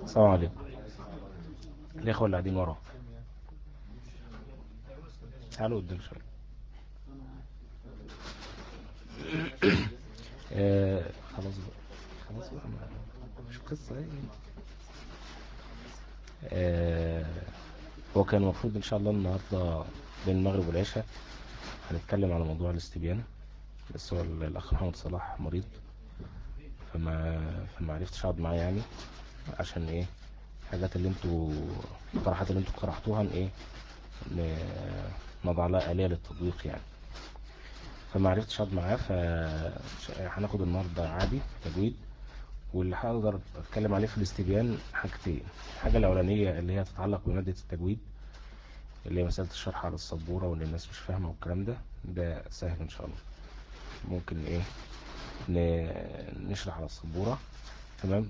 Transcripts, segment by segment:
السلام عليكم. الإخوة اللي قاعدين ورا تعالوا قدام شوية. خلاص بقى، خلاص بقى، مش قصة ايه. آه هو كان المفروض إن شاء الله النهاردة بين المغرب والعشاء هنتكلم على موضوع الاستبيان، بس هو الأخ محمد صلاح مريض، فما عرفتش أقعد معاه يعني. عشان ايه؟ الحاجات اللي انتوا الطرحات اللي انتوا اقترحتوها ايه، نضع لها آلية للتطبيق يعني. فما عرفتش اقعد معاه، هناخد النهارده عادي تجويد. واللي هقدر اتكلم عليه في الاستبيان حاجتين. الحاجة الاولانية اللي هي تتعلق بمادة التجويد، اللي هي مسألة الشرح على السبورة وان الناس مش فاهمة والكلام ده سهل ان شاء الله. ممكن ايه، نشرح على السبورة. تمام.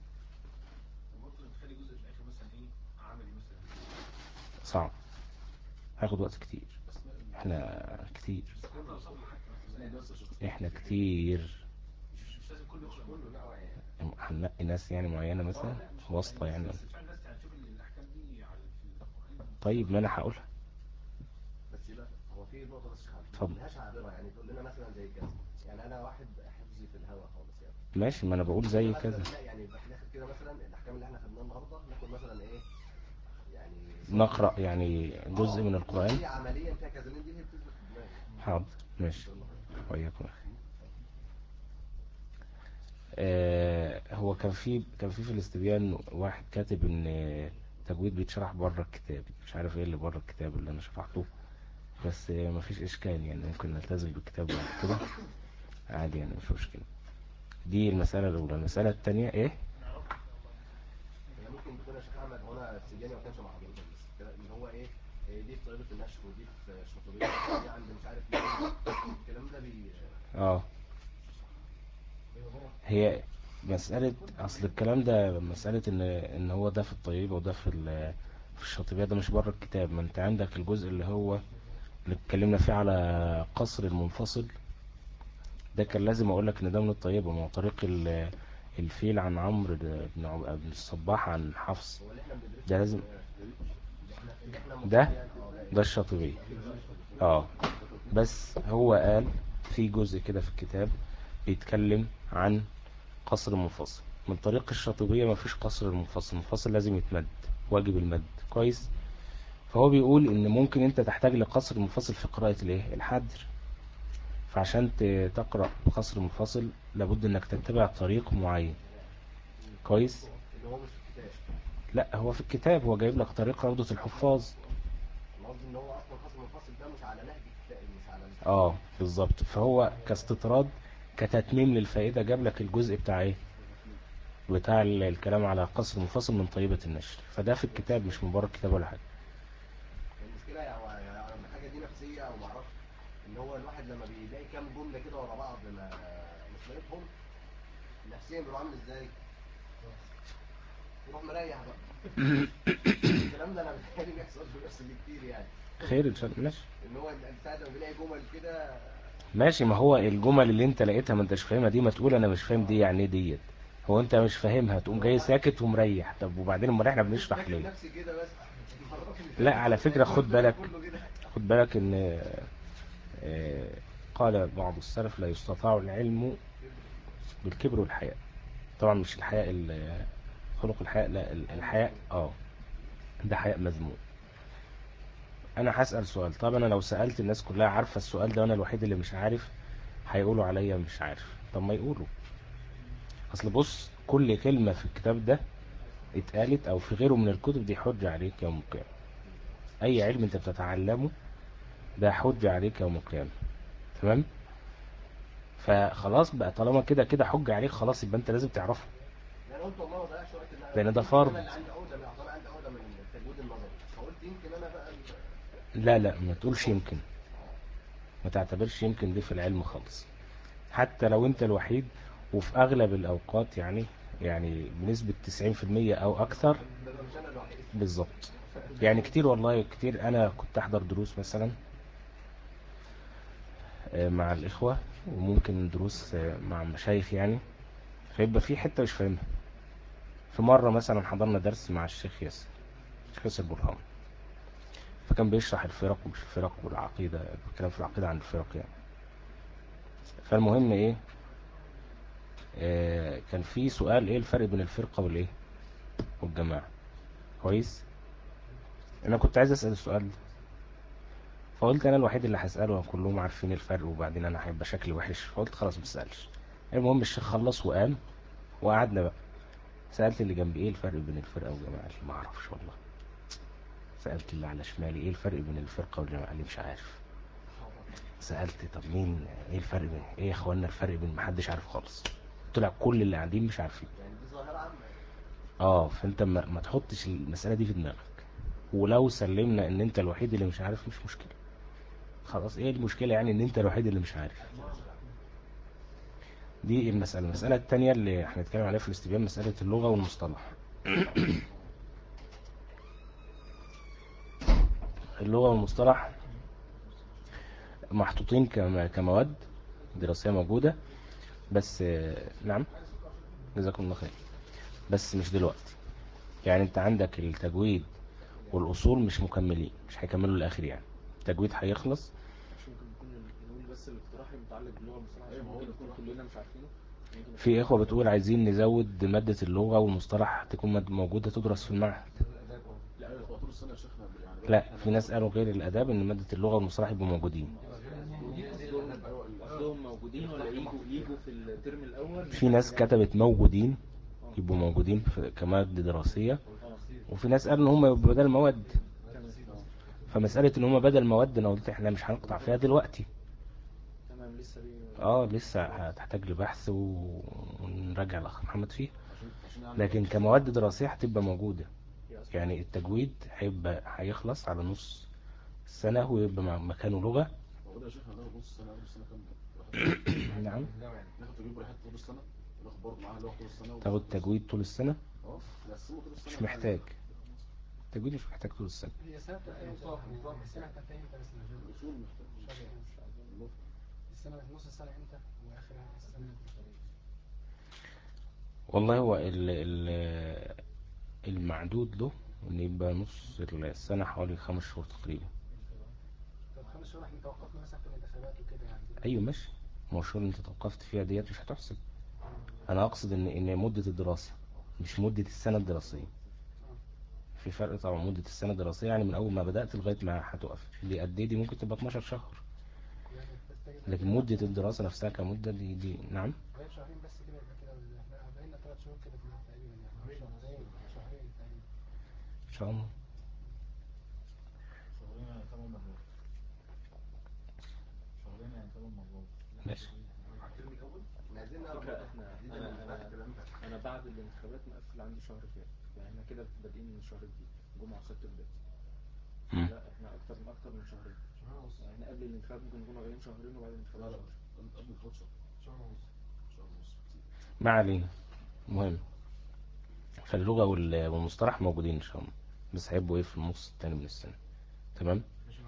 صعب، هياخد وقت كتير. احنا كتير، احنا كتير. هننقي ناس يعني معينة مثلا، واسطة يعني. طيب ما انا هقولها. بس يبقى هو في نقطة بس ما اتفضل. تقولهاش عابرة، يعني تقول لنا مثلا زي كذا. يعني أنا واحد حفظي في الهوا خالص يعني. ماشي، ما انا بقول كده زي مثلا كذا. لا، يعني يبقى في الآخر كده مثلا الأحكام اللي احنا خدناها النهاردة ناخد مثلا إيه، يعني سطر نقرأ مثلا. يعني جزء من القرآن. ودي عمليا فيها كذا، لأن دي اللي بتثبت في دماغي. حاضر، ماشي. وإياكم أخي. هو كان في الاستبيان واحد كاتب ان تجويد بيتشرح بره الكتاب. مش عارف ايه اللي بره الكتاب اللي انا شرحته، بس مفيش اشكال يعني، ممكن نلتزم بالكتاب بعد كده عادي يعني، مش مشكلة. دي المسألة الاولى. المسألة التانية ايه؟ هي ممكن تكون يا شيخ أحمد، هو أنا السجاني ما كانش مع حضرتك، بس كده اللي هو إيه، دي في طريقة النشر ودي في شاطبية ودي عند مش عارف مين. الكلام ده اه، هي مسألة أصل الكلام ده مسألة إن هو ده في الطيبة وده في الشاطبية، ده مش بره الكتاب. ما أنت عندك الجزء اللي هو اللي اتكلمنا فيه على قصر المنفصل، ده كان لازم أقولك إن ده من الطيبة. ما هو طريق الفيل عن عمرو بن الصباح عن حفص، هو اللي احنا بندرسه ده في لازم. اللي احنا المفروض ده يعني ده الشاطبية. ده بقى الشاطبية. اه، بس هو قال في جزء كده في الكتاب بيتكلم عن قصر المنفصل. من طريق الشاطبية ما فيش قصر المنفصل، المنفصل لازم يتمد، واجب المد كويس. فهو بيقول ان ممكن انت تحتاج لقصر المنفصل في قراءة الايه الحدر. فعشان تقرأ قصر المنفصل لابد انك تتبع طريق معين كويس. اللي هو مش في الكتاب. لا، هو في الكتاب، هو جايب لك طريق روضة الحفاظ. انا قصدي ان هو اصلا خصم منفصل ده مش على نهج الكتاب، مش على اه بالظبط، فهو كاستطراد كتتميم للفائدة جاب لك الجزء بتاع ايه، بتاع الكلام على قصر منفصل من طيبة النشر. فده في الكتاب مش من بره الكتاب ولا حاجة. المشكله يعني حاجه دي نفسيه او ما اعرفش. ان هو الواحد لما بيلاقي كام جمله كده ورا بعض ما مش لاقيهم، نفسيا بيبقى عامل ازاي؟ يروح مريح بقى. الكلام ده انا بيتهيألي بيحصل في نفسي كتير يعني. خير ان شاء الله، ماشي. ان هو ساعه ما بيلاقي جمل كده. ماشي، ما هو الجمل اللي انت لقيتها ما انتش فاهمها دي، ما تقول انا مش فاهم دي يعني ايه ديت. هو انت مش فاهمها تقوم جاي ساكت ومريح. طب وبعدين امال احنا مش بنشرح فاكر ليه؟ نفسي كده بس. معرفني. لا على فكرة، لقيت خد الدنيا بالك، كله كده. خد بالك ان آه، قال بعض السلف لا يستطاع العلم بالكبر والحياء. طبعا مش الحياء خلق الحياء، لا الحياء ده حياء مذموم. انا هسأل سؤال، طب انا لو سألت الناس كلها عارفة السؤال ده وانا الوحيد اللي مش عارف، هيقولوا عليا مش عارف. طب ما يقولوا. اصل بص، كل كلمة في الكتاب ده اتقالت او في غيره من الكتب دي حجة عليك يوم القيامة. اي علم انت بتتعلمه ده حجة عليك يوم القيامة. تمام. فخلاص بقى، طالما كده كده حجة عليك، خلاص يبقى انت لازم تعرفه، يعني قلت والله ما ضيعش وقت ان انا لان ده يمكن فرض. انا اللي عندي عقده من اعضاء، عندي عقده من التجويد النظري، فقلت يمكن انا بقى لا لا، ما تقولش يمكن، ما تعتبرش يمكن دي في العلم خالص. حتى لو انت الوحيد، وفي اغلب الاوقات يعني بنسبة 90% او اكثر. ببقى مش انا الوحيد. بالظبط. يعني كتير والله كتير، انا كنت احضر دروس مثلا مع الاخوة، وممكن دروس مع مشايخ يعني، فيبقى في حتة مش فاهمها، في مرة مثلا حضرنا درس مع الشيخ ياسر، الشيخ ياسر برهان، فكان بيشرح الفرق ومش الفرق والعقيدة، الكلام في العقيدة عن الفرق يعني. فالمهم ايه، كان في سؤال ايه الفرق بين الفرقة والايه والجماعة. كويس. انا كنت عايز اسأل السؤال ده، فقلت انا الوحيد اللي هسأله، كلهم عارفين الفرق وبعدين انا هيبقى شكلي وحش، فقلت خلاص ما اسالش. المهم الشيخ خلص وقام وقعدنا بقى. سألت اللي جنبي ايه الفرق بين الفرقة والجماعة، قال لي ما اعرفش والله. سألت اللي على شمالي ايه الفرق بين الفرقة والجماعة، قال لي مش عارف. سألت طب مين ايه الفرق بين ايه يا اخوانا الفرق بين، محدش عارف خالص. طلع كل اللي قاعدين مش عارفين. يعني دي ظاهرة عامة. فانت ما تحطش المسألة دي في دماغك، ولو سلمنا ان انت الوحيد اللي مش عارف مش مشكلة. خلاص ايه المشكلة يعني ان انت الوحيد اللي مش عارف. دي المسألة التانية اللي هنتكلم عليها في الاستبيان، مسألة اللغة والمصطلح. اللغة والمصطلح محطوطين كمواد دراسية موجودة، بس نعم جزاكم الله خير، بس مش دلوقتي. يعني انت عندك التجويد والأصول مش مكملين، مش هيكملوا الآخر يعني. التجويد هيخلص. مش ممكن نقول بس الاقتراح المتعلق باللغة والمصطلح عشان ممكن نكون كلنا مش عارفينه. في إخوة بتقول عايزين نزود مادة اللغة والمصطلح تكون موجودة تدرس في المعهد. لا هو طول السنة يا شيخنا يعني لا، في ناس قالوا غير الآداب ان مادة اللغة والمصطلح يبقوا موجودين. قصدهم موجودين ولا يجوا في الترم الأول؟ في ناس كتبت موجودين، يبقوا موجودين كمادة دراسية. وفي ناس قالوا ان هم يبقوا بدل مواد. فمسألة ان هم بدل مواد انا قلت احنا مش هنقطع فيها دلوقتي. تمام لسه لسه هتحتاج لبحث ونرجع الاخ محمد فيه. لكن كمواد دراسية هتبقى موجودة. يعني التجويد هيخلص على نص السنة ويبقى مكانه لغة. يا شيخنا ناخد نص السنة قبل السنة كاملة. نعم. ناخد تجربة لحد طول السنة وناخد برضه معاها اللغة طول السنة. تاخد تجويد طول السنة؟ نقسمه طول السنة. مش محتاج التجويد، مش محتاج طول السنة. هي سنة مصطلح السنة هتنتهي امتى بس الأصول محتاج السنة نص السنة امتى واخر السنة؟ والله هو المعدود له ان يبقى نص السنة حوالي 5 شهور تقريبا. طب 5 شهور احنا توقفنا مثلا في الانتخابات وكده يعني. ايوه ماشي، ما هو الشهور اللي انت توقفت فيها ديت مش هتحسب. انا اقصد ان مدة الدراسة مش مدة السنة الدراسية. في فرق طبعا. مدة السنة الدراسية يعني من اول ما بدأت لغاية ما هتوقف، اللي قد ايه دي ممكن تبقى 12 شهر. لكن مدة الدراسة نفسها كمدة دي نعم. غير شهرين بس كده يبقى كده احنا بقينا 3 شهور كده تقريبا يعني شهرين تقريبا ان شاء الله. ماشي. انا بعد الانتخابات مقفل عندي شهر فات، يعني احنا كده بادئين من شهر جديد، جمعة وسبت وثلاث. لا احنا اكتر من شهرين. يعني احنا قبل الانتخابات ممكن نكون غايبين شهرين وبعد الانتخابات قبل الفترة شهر ونص. ما علينا. مهم، فاللغة والمصطلح موجودين ان شاء الله، بس هيبقوا ايه في النص التاني من السنة. تمام.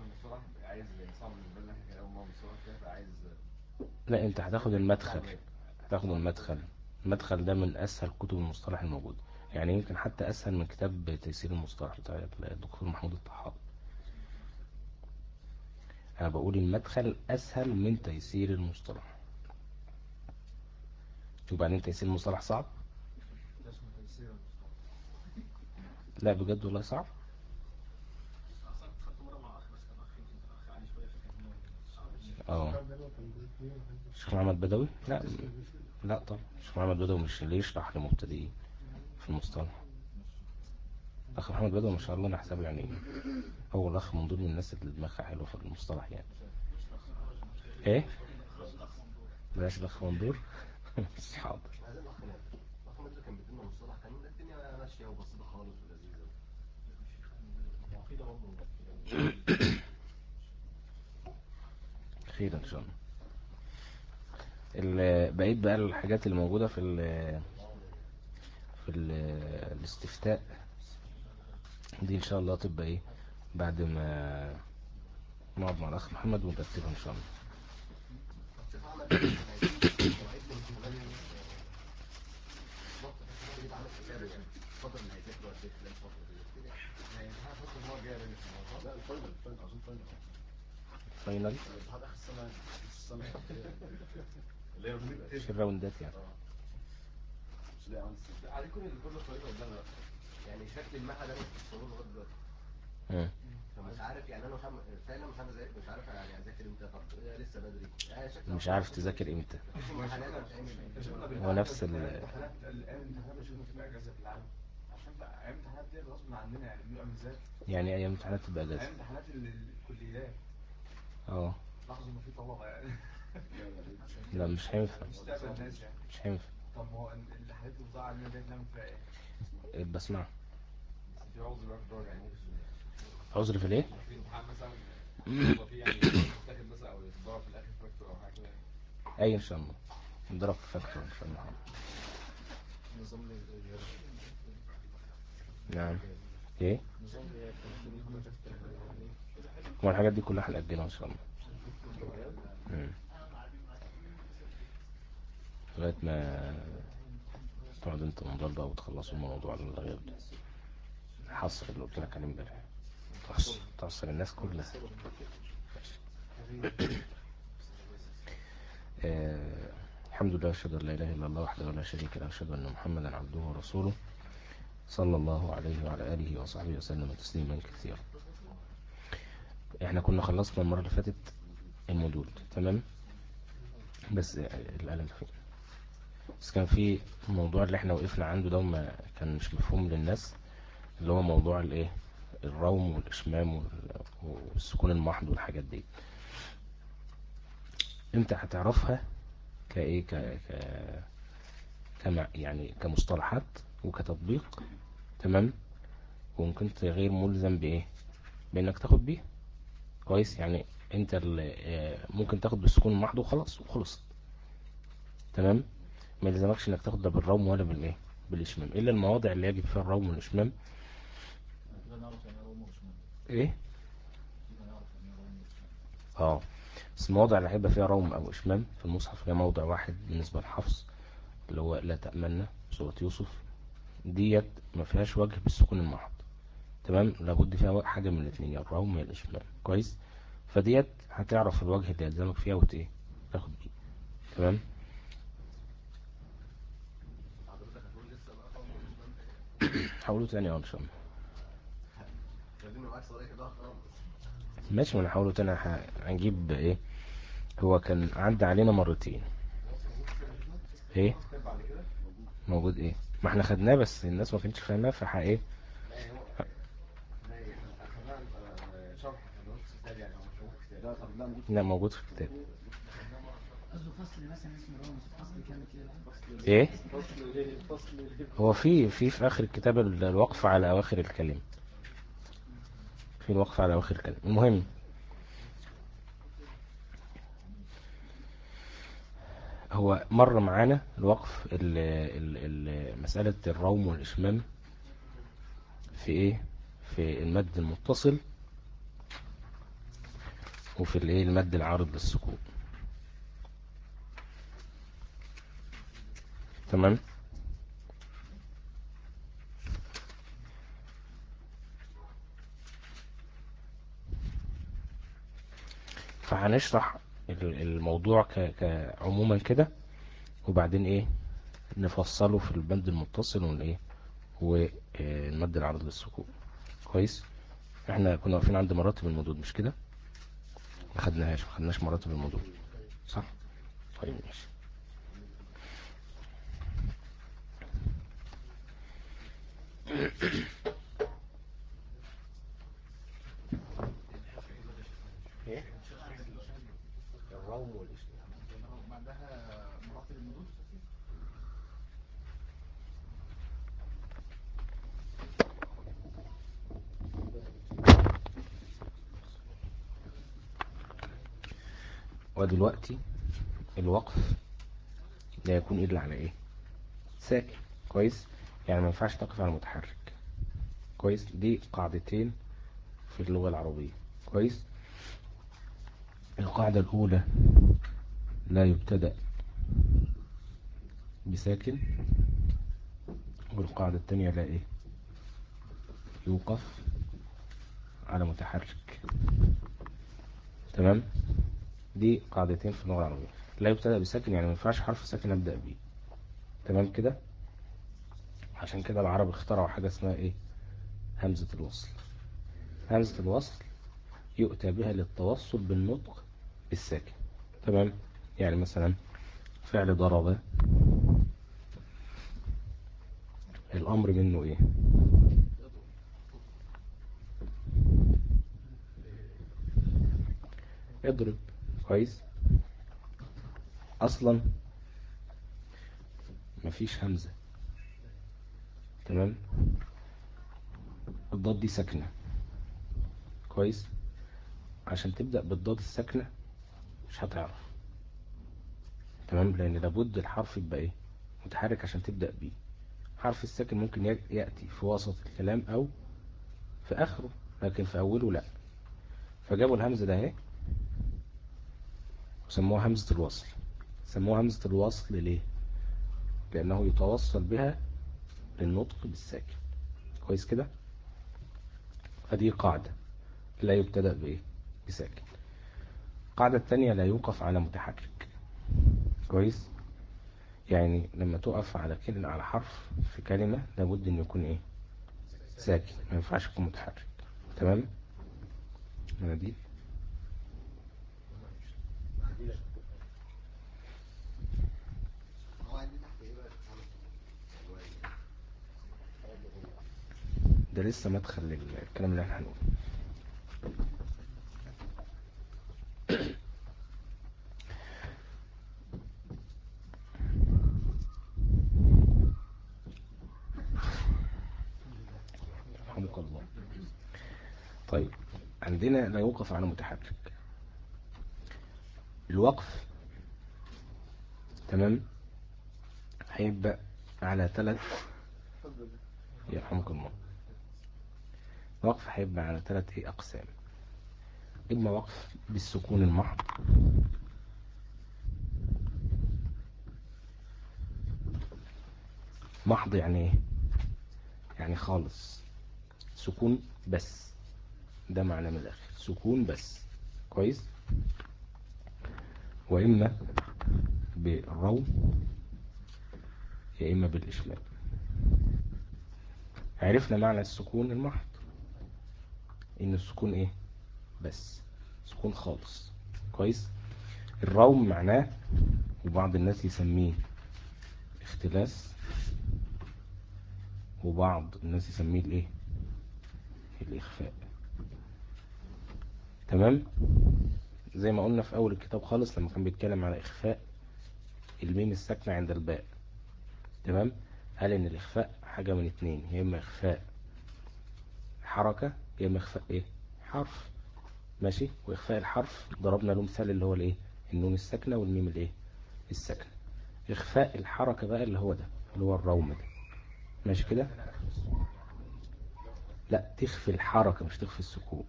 لا انت هتاخد المدخل. المدخل ده من اسهل كتب المصطلح الموجود، يعني يمكن حتى اسهل من كتاب تيسير المصطلح بتاع الدكتور محمود الطحاوي. انا بقول المدخل اسهل من تيسير المصطلح. وبعدين تيسير المصطلح صعب. لا بجد والله صعب. الشيخ محمد بدوي. لا طبعا الشيخ محمد بدوي مش اللي يشرح لمبتدئين في المصطلح. اخ محمد بدوي ما شاء الله انا حسابه يعني هو الاخ من ضمن الناس اللي دماغها حلوه في المصطلح يعني. ايه بلاش الاخ مندور. حاضر. محمد كان بيدينا مصطلح، كان الدنيا ماشيه وبسيطه خالص ولذيذه. خير ان شاء الله. بقيت بقى الحاجات اللي موجوده في الاستفتاء دي ان شاء الله تبقى ايه بعد ما نقعد مع الاخ محمد ونرتبها ان شاء الله. شيخ احمد عايزين مواعيد الامتحانات بالظبط عامل حسابه يعني. الفتره اللي هيذاكروا قد ايه خلال الفتره دي كده يعني امتحان فتره ان هو جاي بين الموضوع لا الفاينل اظن فاينل فاينل الامتحان اخر السنه السنه اللي هي مش الراوندات يعني. مش لاقي عندي عليه كل الخريطه قدامنا يعني شكل المعهد انا مش متصور لغايه دلوقتي فمش عارف يعني انا فعلا مش عارف يعني اذاكر امتى طب لسه بدري شكل مش عارف تذاكر امتى. هو نفس الامتحانات الامتحانات مش بتبقى اجازه في العالم عشان بقى ايام الامتحانات دي غصب عننا يعني بنبقى مزاج يعني ايام امتحانات تبقى اجازه. ايام امتحانات الكليات لاحظوا انه في طلبه يعني لا مش هينفع. مستقبل الناس يعني مش هينفع. طب ما هو الحاجات اللي بتضيع علينا دي نعمل فيها ايه؟ بسمع. بس في عذر بقى في الدرجه يعني عذر في الايه؟ في امتحان مثلا في يعني تاخد مثلا او تتضرب في الاخر فاكتور او حاجه كده اي ان شاء الله نضرب في فاكتور ان شاء الله. نظام الغياب. نعم. ايه نظام الغياب كان في حضرتك هو الحاجات دي كلها هنأجلها ان شاء الله لغايه ما تقعد انت منضل بقى وتخلصوا الموضوع الغياب ده. حصر اللي قلت لك عليه امبارح. تحصر الناس كلها. الحمد لله أشهد أن لا إله إلا الله وحده لا شريك له أشهد أن محمدا عبده ورسوله صلى الله عليه وعلى آله وصحبه وسلم تسليما كثيرا. احنا كنا خلصنا المرة اللي فاتت المودول تمام بس القلم فين بس كان في الموضوع اللي احنا وقفنا عنده ده ما كان مش مفهوم للناس اللي هو موضوع الايه الروم والاشمام والسكون المحض والحاجات دي. انت هتعرفها كايه كما يعني كمصطلحات وكتطبيق تمام وممكن غير ملزم بايه بانك تاخد بيه كويس يعني انت ممكن تاخد بالسكون المحض وخلاص وخلص تمام ما يلزمكش انك تاخد ده بالروم ولا بالايه بالاشمام الا المواضع اللي يجب فيها الروم والاشمام. ايه بس المواضع اللي هيبقى فيها روم او اشمام في المصحف هي موضع واحد بالنسبه للحفظ اللي هو لا تأمنا سورة يوسف ديت ما فيهاش وجه بالسكون المحض تمام لابد فيها حاجه من الاثنين يا الروم يا الاشمام كويس فديت هتعرف الوجه اللي يلزمك فيها ايه تاخد بيه تمام. حاولوا تاني ان شاء الله ماشي ما نحاولوا تاني هنجيب ايه هو كان عدى علينا مرتين ايه موجود ايه ما احنا خدناه بس الناس ما كانتش فاهماه فحق ايه لا موجود في الكتاب قصده فصل مثلا اسمه رامز فصل كامل كده ايه هو في اخر الكتاب الوقف على اواخر الكلمة في الوقف على اواخر الكلمة. المهم هو مر معانا الوقف مسألة الروم والإشمام في ايه في المد المتصل وفي الايه المد العارض للسكون تمام. فهنشرح الموضوع عموما كده وبعدين ايه نفصله في البند المتصل والايه والمد العارض للسكون كويس. احنا كنا واقفين عند مراتب المدود مش كده ما خدناش مراتب المدود صح طيب ماشي. ايه الروم والاشمام بعدها مراتب المدود ودلوقتي الوقف لا يكون إلا على إيه ساكن كويس يعني ما ينفعش تقف على متحرك كويس. دي قاعدتين في اللغة العربية كويس. القاعدة الأولى لا يبتدأ بساكن والقاعدة التانية لا ايه يوقف على متحرك. تمام. دي قاعدتين في اللغة العربية. لا يبتدأ بساكن يعني ما ينفعش حرف ساكن أبدأ بيه. تمام كده. عشان كده العرب اخترعوا حاجة اسمها ايه همزة الوصل. همزة الوصل يؤتى بها للتوصل بالنطق بالساكن. تمام. يعني مثلا فعل ضرب، الأمر منه ايه اضرب. كويس. اصلا مفيش همزة. تمام. الضاد دي ساكنة. كويس. عشان تبدأ بالضاد الساكنة مش هتعرف. تمام. لان لابد الحرف يبقى ايه متحرك عشان تبدأ بيه. حرف الساكن ممكن يأتي في وسط الكلام او في اخره، لكن في اوله لا. فجابوا الهمزة ده اهي وسموها همزة الوصل. سموها همزة الوصل ليه؟ لانه يتوصل بها للنطق بالساكن. كويس كده. فدي قاعدة لا يبتدأ بايه بساكن. القاعدة التانية لا يوقف على متحرك. كويس. يعني لما تقف على كلمة على حرف في كلمة لابد ان يكون ايه ساكن، ما ينفعش يكون متحرك. تمام. مناديل. ده لسه مدخل للكلام اللي احنا هنقوله. رحمك الله. طيب عندنا لا يوقف على متحرك. الوقف تمام هيبقى على 3. يرحمك الله. الوقف هيبقى على 3 أقسام. إما وقف بالسكون المحض، محض يعني ايه يعني خالص سكون بس. ده معنى من الآخر سكون بس. كويس. وإما بالروم يا إما بالإشمال. عرفنا معنى السكون المحض إن السكون إيه بس سكون خالص. كويس. الروم معناه وبعض الناس يسميه اختلاس، وبعض الناس يسميه الايه الإخفاء. تمام. زي ما قلنا في أول الكتاب خالص لما كان بيتكلم على إخفاء الميم الساكنة عند الباء. تمام. قال إن الإخفاء حاجة من 2، يا إما إخفاء حركة يا إما إخفاء إيه حرف. ماشي. وإخفاء الحرف ضربنا له مثال اللي هو الإيه النون الساكنة والميم الإيه الساكنة. إخفاء الحركة بقى اللي هو ده اللي هو الروم ده. ماشي كده. لا تخفي الحركة مش تخفي السكون.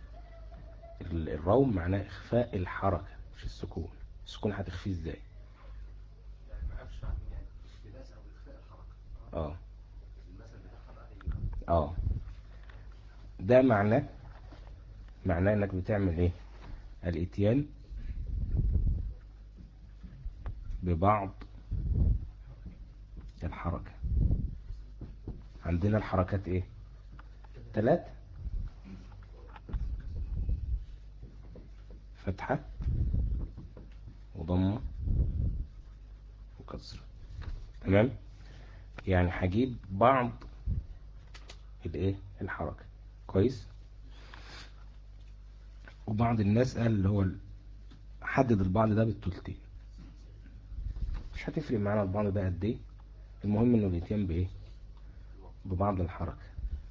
الروم معناه إخفاء الحركة مش السكون. السكون هتخفيه إزاي؟ اه اه ده معناه انك بتعمل ايه الاتيان ببعض الحركة. عندنا الحركات ايه 3: فتحة وضمة وكسر. تمام. يعني هجيب بعض الايه الحركة. كويس. وبعض الناس قال اللي هو حدد البعض ده بالتلتين. مش هتفرق معانا البعض ده قد ايه، المهم انه الاتيان بايه ببعض الحركة.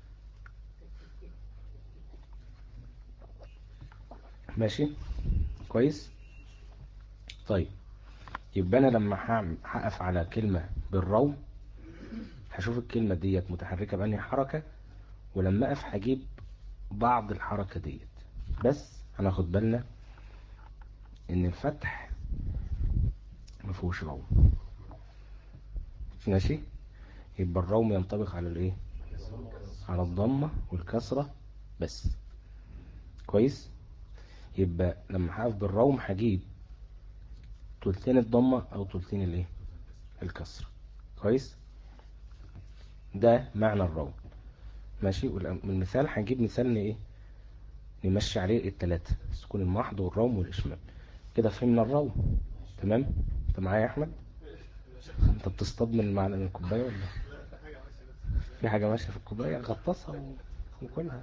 ماشي. كويس. طيب يبقى انا لما هقف على كلمة بالروم هشوف الكلمة ديت متحركة بأنهي حركة، ولما اقف هجيب بعض الحركة ديت. بس هناخد بالنا ان الفتح مفهوش روم. ماشي. يبقى الروم ينطبق على الايه؟ على الضمة والكسرة بس. كويس. يبقى لما هقف بالروم هجيب تلتين الضمة او تلتين الايه؟ الكسرة. كويس. ده معنى الروم. ماشي. والمثال هنجيب مثال ايه؟ نمشي عليه التلاتة، السكون المحض والروم والإشمام. كده فهمنا الروم. تمام. انت معايا يا احمد؟ انت بتصطاد من الكوبايه ولا في حاجه ماشيه في الكوبايه؟ غطسها وكلها.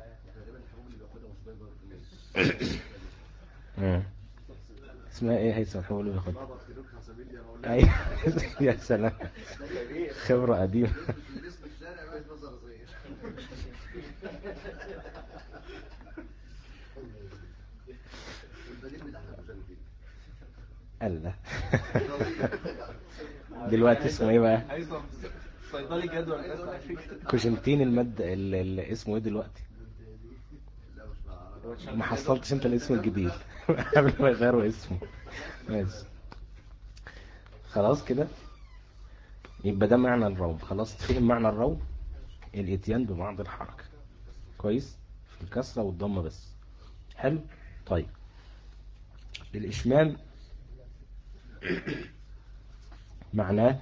اسمها ايه هيثم الحبوب اللي بياخدها؟ ايوه. يا سلام، خبره قديمه. الله. دلوقتي اسمه ايه بقى؟ صيدلي جدول بس على فكرة. كوشنتين المادة اللي اسمه ايه دلوقتي؟ ما حصلتش انت الاسم الجديد قبل ما يغيروا اسمه. ماشي خلاص كده. يبقى ده معنى الروم. خلاص تفهم معنى الروم؟ الاتيان ببعض الحركة. كويس. في الكسرة والضمة بس. حلو. طيب الإشمام معناه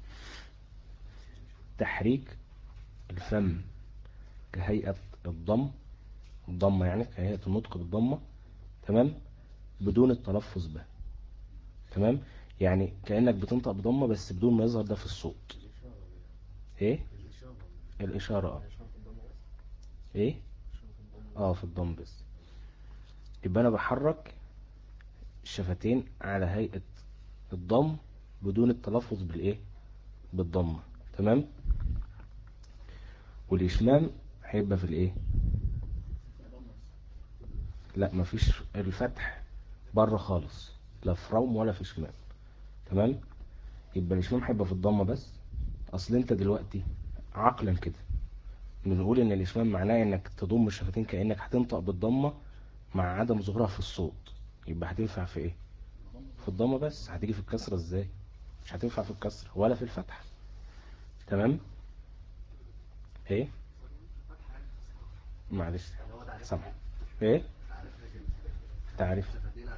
تحريك الفم كهيئة الضمة يعني كهيئة النطق بالضمة. تمام. بدون التلفظ به. تمام. يعني كأنك بتنطق بضمة بس بدون ما يظهر ده في الصوت. ايه الإشارة؟ ايه في الضم بس. يبقى انا بحرك الشفتين على هيئة الضم بدون التلفظ بالايه؟ بالضمة. تمام. والإشمام هيبقى في الايه؟ لا مفيش الفتح بره خالص، لا في روم ولا في شمال. تمام. يبقى الإشمام هيبقى في الضمة بس. اصل انت دلوقتي عقلا كده بنقول ان الإشمام معناه انك تضم الشفتين كأنك هتنطق بالضمة مع عدم ظهورها في الصوت. يبقى هتنفع في ايه؟ في الضمة بس. هتيجي في الكسرة ازاي؟ مش هتنفع في الكسرة ولا في الفتح. تمام. ايه معلش سامح. ايه تعرف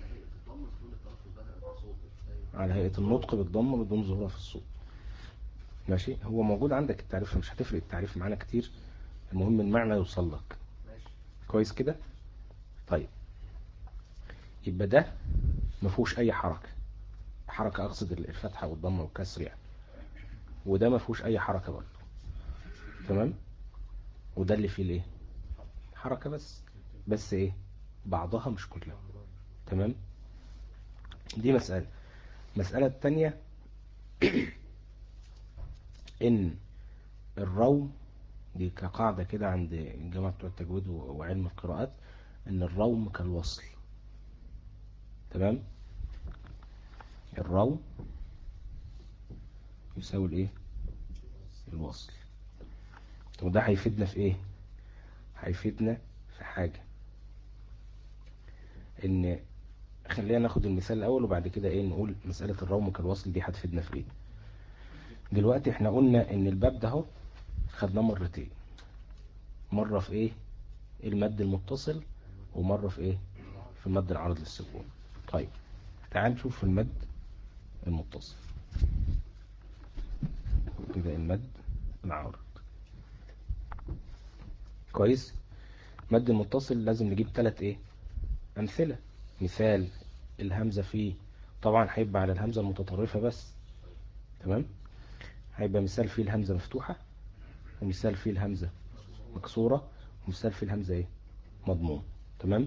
على هيئة النطق بالضمة بدون ظهورها في الصوت. ماشي. هو موجود عندك التعريف، مش هتفرق التعريف معانا كتير، المهم المعنى يوصل لك. كويس كده. طيب يبقى ده مفهوش اي حركة اقصد الفتحة والضمة والكسر يعني. وده مفهوش اي حركة برضه. تمام. وده اللي فيه الايه؟ حركة بس ايه؟ بعضها مش كلها. تمام. دي مسألة التانية ان الروم دي كقاعدة كده عند الجماعة بتوع التجويد وعلم القراءات، ان الروم كالوصل. تمام. الروم يساوي الايه؟ الوصل. وده هيفيدنا في ايه؟ هيفيدنا في حاجة، ان خلينا ناخد المثال الاول وبعد كده ايه نقول مسألة الروم كالوصل دي هتفيدنا في ايه. دلوقتي احنا قلنا ان الباب ده اهو خدناه مرتين. مرة في ايه؟ المد المتصل، ومرة في ايه؟ في المد العارض للسكون. طيب تعال نشوف في المد المتصل كده، المد العارض. كويس. مد المتصل لازم نجيب 3 ايه؟ امثلة. مثال الهمزة فيه طبعا هيبقى على الهمزة المتطرفة بس. تمام. هيبقى مثال فيه الهمزة مفتوحة، ومثال فيه الهمزة مكسورة، ومثال فيه الهمزة ايه؟ مضموم. تمام.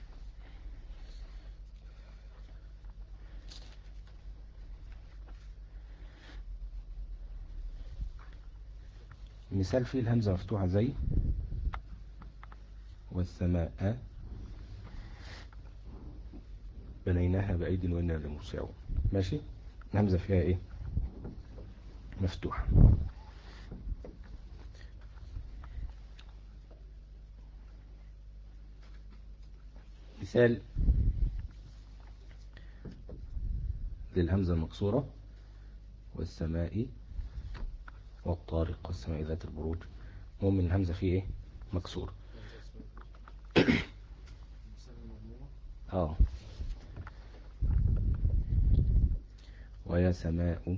مثال فيه الهمزة مفتوحة زي والسماء بنيناها بأيد وإنا لموسعون. ماشي. الهمزة فيها ايه؟ مفتوحة. مثال للهمزة المكسورة والسماء والطارق والسماء ذات البروج. المهم ان الهمزة فيه ايه؟ مكسور. ويا سماء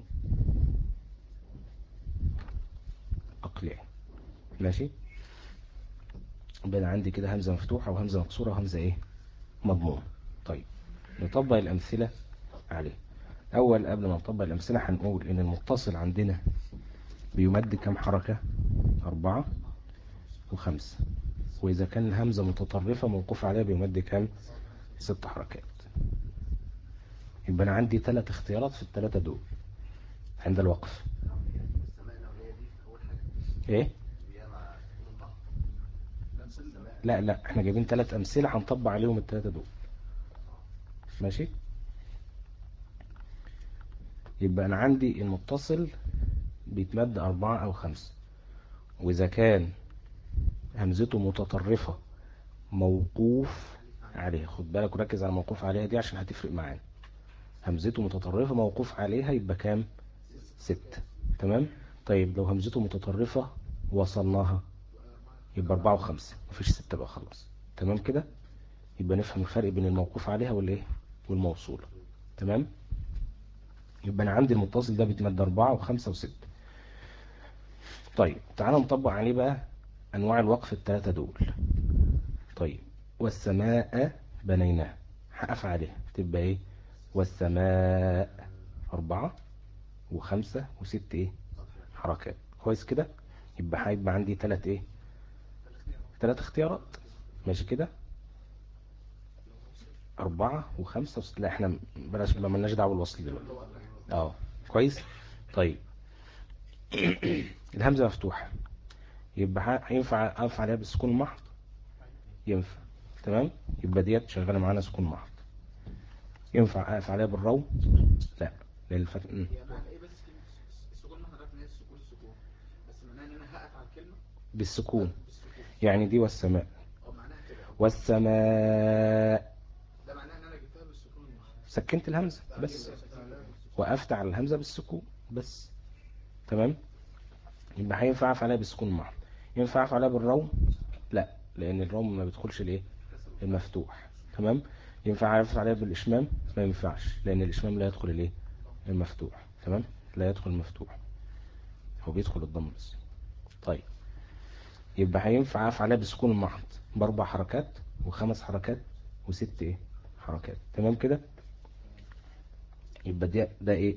أقلعي. ماشي. يبقى عندي كده همزة مفتوحة وهمزة مكسورة وهمزة ايه؟ مضمومة. طيب نطبق الأمثلة عليه. أول قبل ما نطبق الأمثلة هنقول إن المتصل عندنا بيمد كم حركة؟ 4 و5. وإذا كان الهمزة متطرفة موقوف عليها بيمد كم؟ 6 حركات. يبقى أنا عندي 3 اختيارات في ال3 دول عند الوقف. إيه؟ لا احنا جايبين 3 أمثلة هنطبق عليهم ال3 دول. ماشي. يبقى أنا عندي المتصل بيتمد 4 أو 5، وإذا كان همزته متطرفة موقوف عليها، خد بالك وركز على موقوف عليها دي عشان هتفرق معانا. همزته متطرفة موقوف عليها يبقى كام؟ 6. تمام. طيب لو همزته متطرفة وصلناها يبقى 4 و5، مفيش 6 بقى خلاص. تمام كده. يبقى نفهم الفرق بين الموقوف عليها والايه والموصول. تمام. يبقى انا عندي المتصل ده بيتمد 4 و5 و6. طيب تعالى نطبق عليه بقى انواع الوقف ال3 دول. طيب والسماء بنيناها، هقف عليها تبقى ايه؟ والسماء 4 و5 و6 ايه؟ حركات. كويس كده. يبقى هيبقى عندي 3 ايه؟ 3 اختيارات. ماشي كده. 4 و5 و6. لا احنا بلاش، ما لناش دعوه بالوصل دلوقتي. كويس. طيب الهمزة مفتوحة يبقى ينفع اقف عليها بالسكون المحض؟ ينفع. تمام. يبقى ديت شغاله معانا سكون محض. ينفع اقف عليها بالروم؟ لا، لان يعني معنى ايه بس كلمه السكون؟ ما احنا عرفنا ايه السكون؟ بس معناها ان انا هقف على الكلمه بالسكون. يعني دي والسماء. معناها كده. والسماء ده معناه ان انا جبتها بالسكون المحض، سكنت الهمزة بس، وقفت على الهمزة بالسكون بس. تمام. يبقى هينفع اقف عليها بالسكون المحض. ينفع اقف عليها بالروم؟ لا، لان الروم ما بيدخلش الايه؟ المفتوح. تمام. ينفع اقف عليها بالاشمام؟ ما ينفعش، لان الاشمام لا يدخل الايه؟ المفتوح. تمام. لا يدخل المفتوح، هو بيدخل الضم بس. طيب يبقى هينفع اقف عليها بالسكون المحض ب4 حركات و5 حركات و6 ايه؟ حركات. تمام كده. يبقى ده ايه؟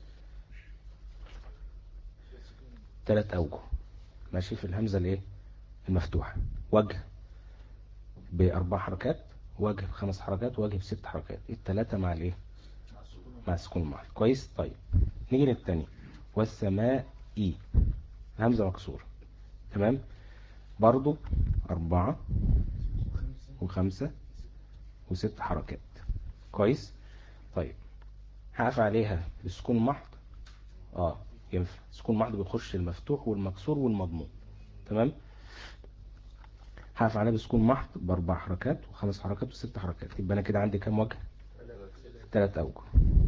3 اوجه. ماشي. في الهمزة الايه؟ المفتوحة. وجه ب4 حركات، وجه ب5 حركات، وجه ب6 حركات. ال3 مع الايه؟ مع السكون المحض. كويس. طيب نيجي للتاني. والسماء اي، همزة مكسورة. تمام. برضو 4 و5 و6 حركات. كويس. طيب هقف عليها بالسكون محض؟ ينفع. سكون محض بيخش المفتوح والمكسور والمضموم. تمام. هقف عليها بسكون محض ب4 حركات و5 حركات و6 حركات. يبقى انا كده عندي كام وجه؟ 3 اوجه.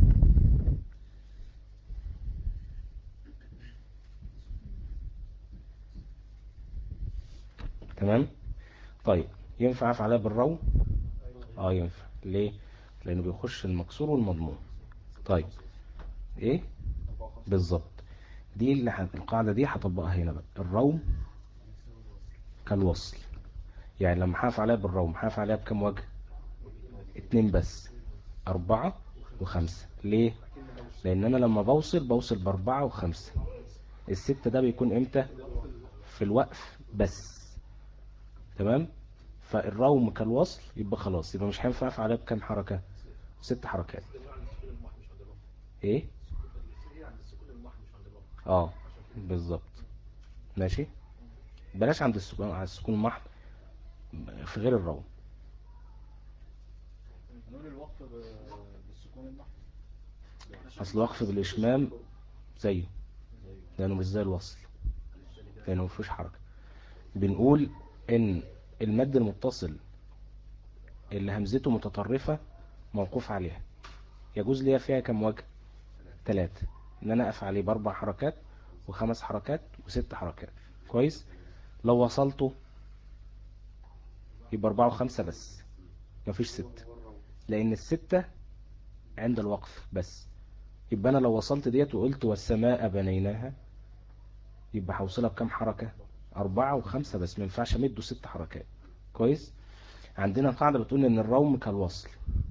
تمام. طيب ينفع اقف عليها بالروم؟ ينفع. ليه؟ لانه بيخش المكسور والمضموم. طيب ايه بالظبط؟ دي اللي القاعدة دي هطبقها هنا بقى. الروم كالوصل. يعني لما هقف عليها بالروم هقف عليها بكم وجه؟ 2 بس. 4 و5. ليه؟ لان انا لما بوصل ب4 و5. ال6 ده بيكون امتى؟ في الوقف بس. تمام. فالروم كالوصل يبقى خلاص، يبقى مش هينفع اقف عليها بكم حركة؟ 6 حركات. ايه؟ بالظبط. ماشي. بلاش عند السكون، على السكون المحض في غير الروم. نقول الوقف بالسكون المحض. اصل الوقف بالاشمام زيه، لانه مش زي الوصل، لانه مفيش حركة. بنقول ان المد المتصل اللي همزته متطرفة موقوف عليها يجوز ليها فيها كم وجه؟ 3. ان انا اقف عليه ب4 حركات و5 حركات و6 حركات. كويس. لو وصلته يبقى 4 و5 بس، مفيش 6، لان ال6 عند الوقف بس. يبقى انا لو وصلت ديت وقلت والسماء بنيناها، يبقى هوصلها بكام حركة؟ 4 و5 بس، ما ينفعش امده 6 حركات. كويس. عندنا قاعدة بتقول ان الروم كالوصل،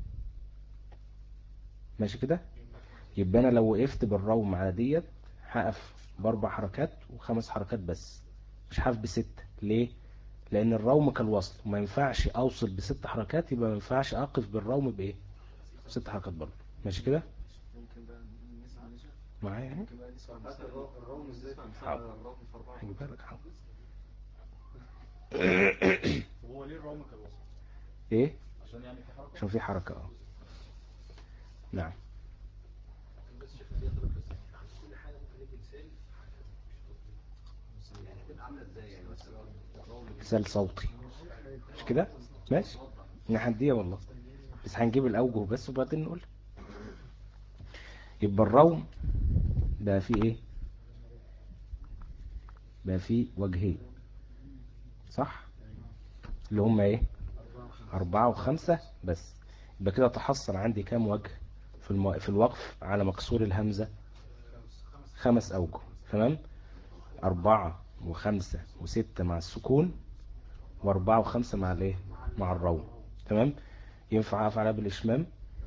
ماشي كده. يبقى انا لو وقفت بالروم على ديت هقف ب4 حركات و5 حركات بس، مش هقف ب6. ليه؟ لان الروم كالوصل، وما ينفعش اوصل ب6 حركات، يبقى ما ينفعش اقف بالروم بايه؟ 6 حركات برضه. ماشي كده ممكن بقى نسمع نشا معايا يعني؟ ممكن بقى نسمع مثلا الروم ازاي حاضر. الروم في 4 هجيبها لك. حاضر. هو ليه الروم كالوسط؟ ايه؟ عشان يعني في حركة؟ عشان في حركة نعم. بس شيخنا دي طريقة عن كل حاجة ممكن ندي مثال يعني تبقى عاملة ازاي يعني مثلا مثال صوتي مش كده؟ ماشي نحديها والله، بس هنجيب الأوجه بس وبعدين نقول. يبقى الروم بقى فيه ايه؟ بقى فيه وجهين، صح؟ اللي هم ايه؟ 4 و5 بس. يبقى كده تحصل عندي كام وجه في الوقف على مكسور الهمزة؟ 5 أوجه. تمام. 4 و5 و6 مع السكون، و4 و5 مع الايه؟ مع الروم. تمام. ينفع أقف عليها بالإشمام؟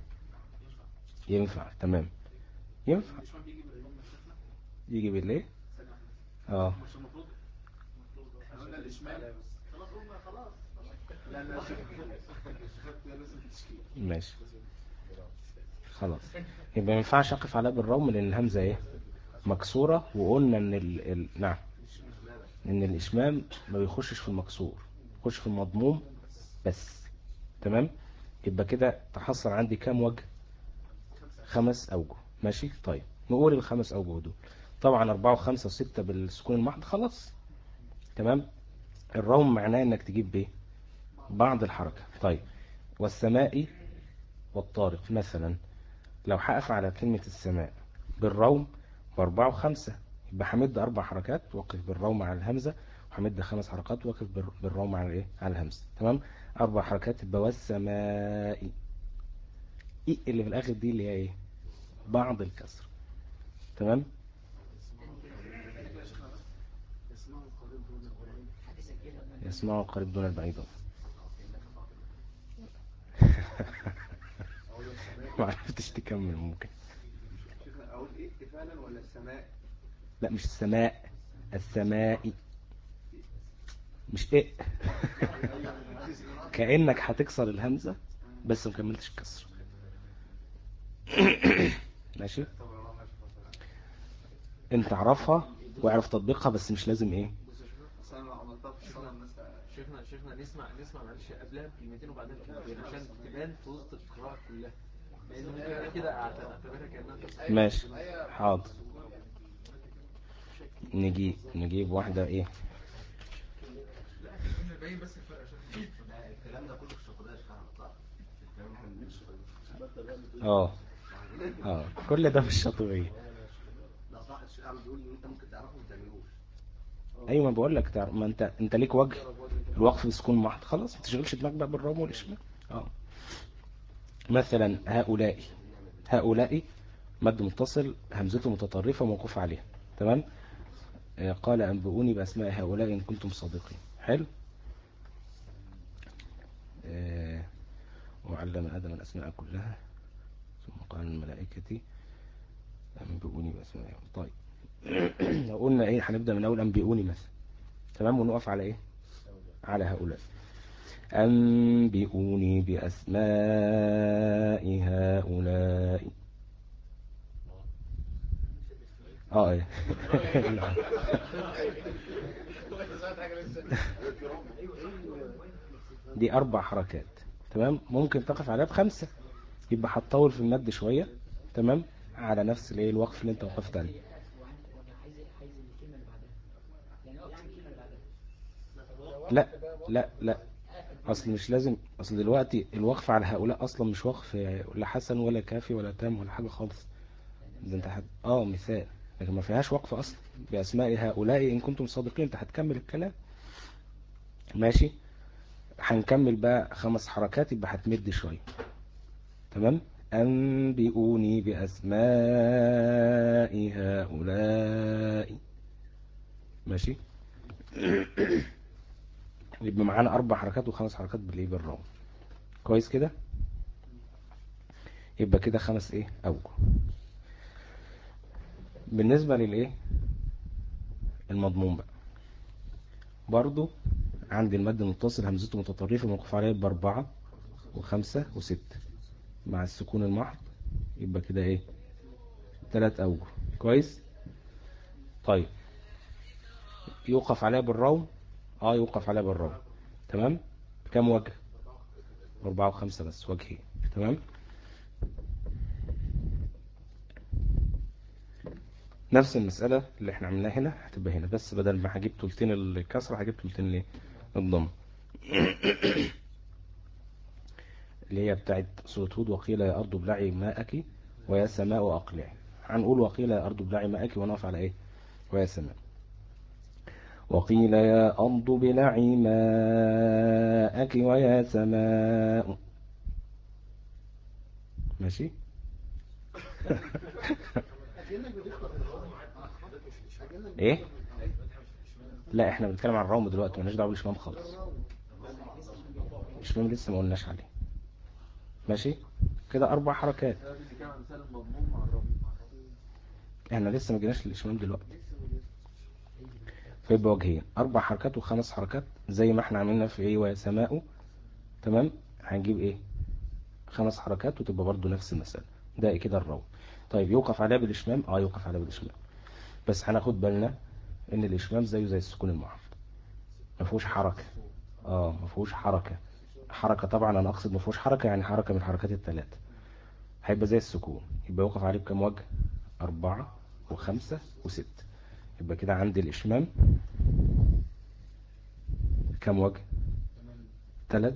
ينفع. تمام. ينفع. يجي بالليل. اه مش المفروض احنا قلنا الاشمال خلاص لا لازم تشكيل. ماشي خلاص. يبقى ما ينفعش اقف عليها بالروم لان الهمزه ايه؟ مكسوره. وقلنا ان نعم، ان الاشمام ما بيخشش في المكسور، يخش في المضموم بس. تمام. يبقى كده تحصل عندي كام وجه؟ 5 اوجه. ماشي. طيب نقول ال5 اوجه دول. طبعا 4 و5 و6 بالسكون المحض خلاص. تمام. الروم معناه انك تجيب بايه؟ بعض الحركة. طيب والسماء والطارق مثلا، لو هقف على كلمة السماء بالروم ب4 و5، يبقى همد 4 حركات واقف بالروم على الهمزة، وهمد 5 حركات واقف بالروم على ايه؟ على الهمزة. تمام. 4 حركات يبقى والسماء. ايه اللي في الاخر دي اللي هي ايه؟ بعض الكسر. تمام. يسمعوا قريب دون البعيد. ما عرفتش تكمل. ممكن اقول ايه فعلا ولا السماء؟ لا مش السماء، السماء مش ايه. كأنك هتكسر الهمزة بس ما كملتش الكسر. ماشي. انت عرفها واعرف تطبيقها، بس مش لازم ايه. شيخنا نسمع معلش قبلها بكلمتين وبعدين كلمتين عشان تبان في وسط القراءة كلها، لان ممكن كده اعتبرها كأنها تصحيح. ماشي حاضر. نجيب واحدة ايه. باين بس الفرق عشان الكلام ده كله في الشطرية فاهم صح؟ اه كل ده في الشاطبية. لا صح الشيخ عم بيقول ان انت ممكن تعرفه وما تعملوش. ايوه ما بقول لك ما انت ليك وجه الوقف بسكون محض، خلاص ما تشغلش دماغك بقى بالروم والاشمال. مثلا هؤلاء مد متصل همزته متطرفة موقوف عليها. تمام. قال أنبئوني بأسماء هؤلاء إن كنتم صادقين. حلو. وعلم آدم الأسماء كلها ثم قال الملائكة أنبئوني بأسماء. طيب لو قلنا إيه هنبدأ من أول أنبئوني مثلا. تمام. ونقف على إيه؟ على هؤلاء. أنبئوني بأسماء هؤلاء. ايه دي 4 حركات. تمام. ممكن تقف عليها ب5، يبقى هتطول في المد شوية. تمام. على نفس الايه الوقف اللي انت وقفت عليه. لا لا لا، اصل مش لازم. اصل دلوقتي الوقف على هؤلاء اصلا مش وقف لا حسن ولا كافي ولا تام ولا حاجة خالص. ده انت مثال. لكن ما فيهاش وقف اصلا. باسماء هؤلاء ان كنتم صادقين، انت هتكمل الكلام. ماشي. هنكمل بقى 5 حركات، يبقى هتمد شوية. تمام. أنبئوني بأسماء هؤلاء. ماشي. يبقى معانا 4 حركات و5 حركات بالايه بالراو. كويس كده. يبقى كده 5 ايه اوجه. بالنسبة للايه المضمون بقى، برضو عندي المد المتصل همزته متطرفة موقوف عليه ب4 و5 و6 مع السكون المحض، يبقى كده ايه 3 اوجه. كويس. طيب يوقف عليها بالروم. يوقف عليها بالروم. تمام. كم وجه؟ 4 و5 بس وجهين. تمام. نفس المسألة اللي احنا عملناها هنا هتبقى هنا، بس بدل ما هجيب تلتين الكسرة هجيب تلتين الايه الضم. اللي هي بتاعت سورة هود، وقيل يا أرض ابلعي ماءك ويا سماء أقلعي. هنقول وقيل يا أرض ابلعي ماءك ونقف على ايه ويا سماء. وقيل يا أرض ابلعي ماءك ويا سماء. ماشي. ايه؟ لا احنا بنتكلم عن الروم دلوقتي، مالناش دعوه بالاشمام خالص. الاشمام لسه ما قلناش عليه. ماشي كده 4 حركات. احنا لسه ما جيناش للاشمام دلوقتي. فيبقى وجهين 4 حركات و5 حركات زي ما احنا عملنا في ايه ويا سماء. تمام. هنجيب ايه 5 حركات وتبقى برضو نفس المسألة. ده كده الروم. طيب يوقف عليها بالاشمام. يوقف عليها بالاشمام، بس هناخد بالنا ان الاشمام زيه زي السكون المحض، ما فيهوش حركة. ما فيهوش حركة طبعا انا اقصد ما فيهوش حركة، يعني حركة من الحركات الثلاثة. هيبقى زي السكون. يبقى يوقف عليه بكم وجه؟ 4 و5 و6. يبقى كده عندي الاشمام كم وجه؟ 3.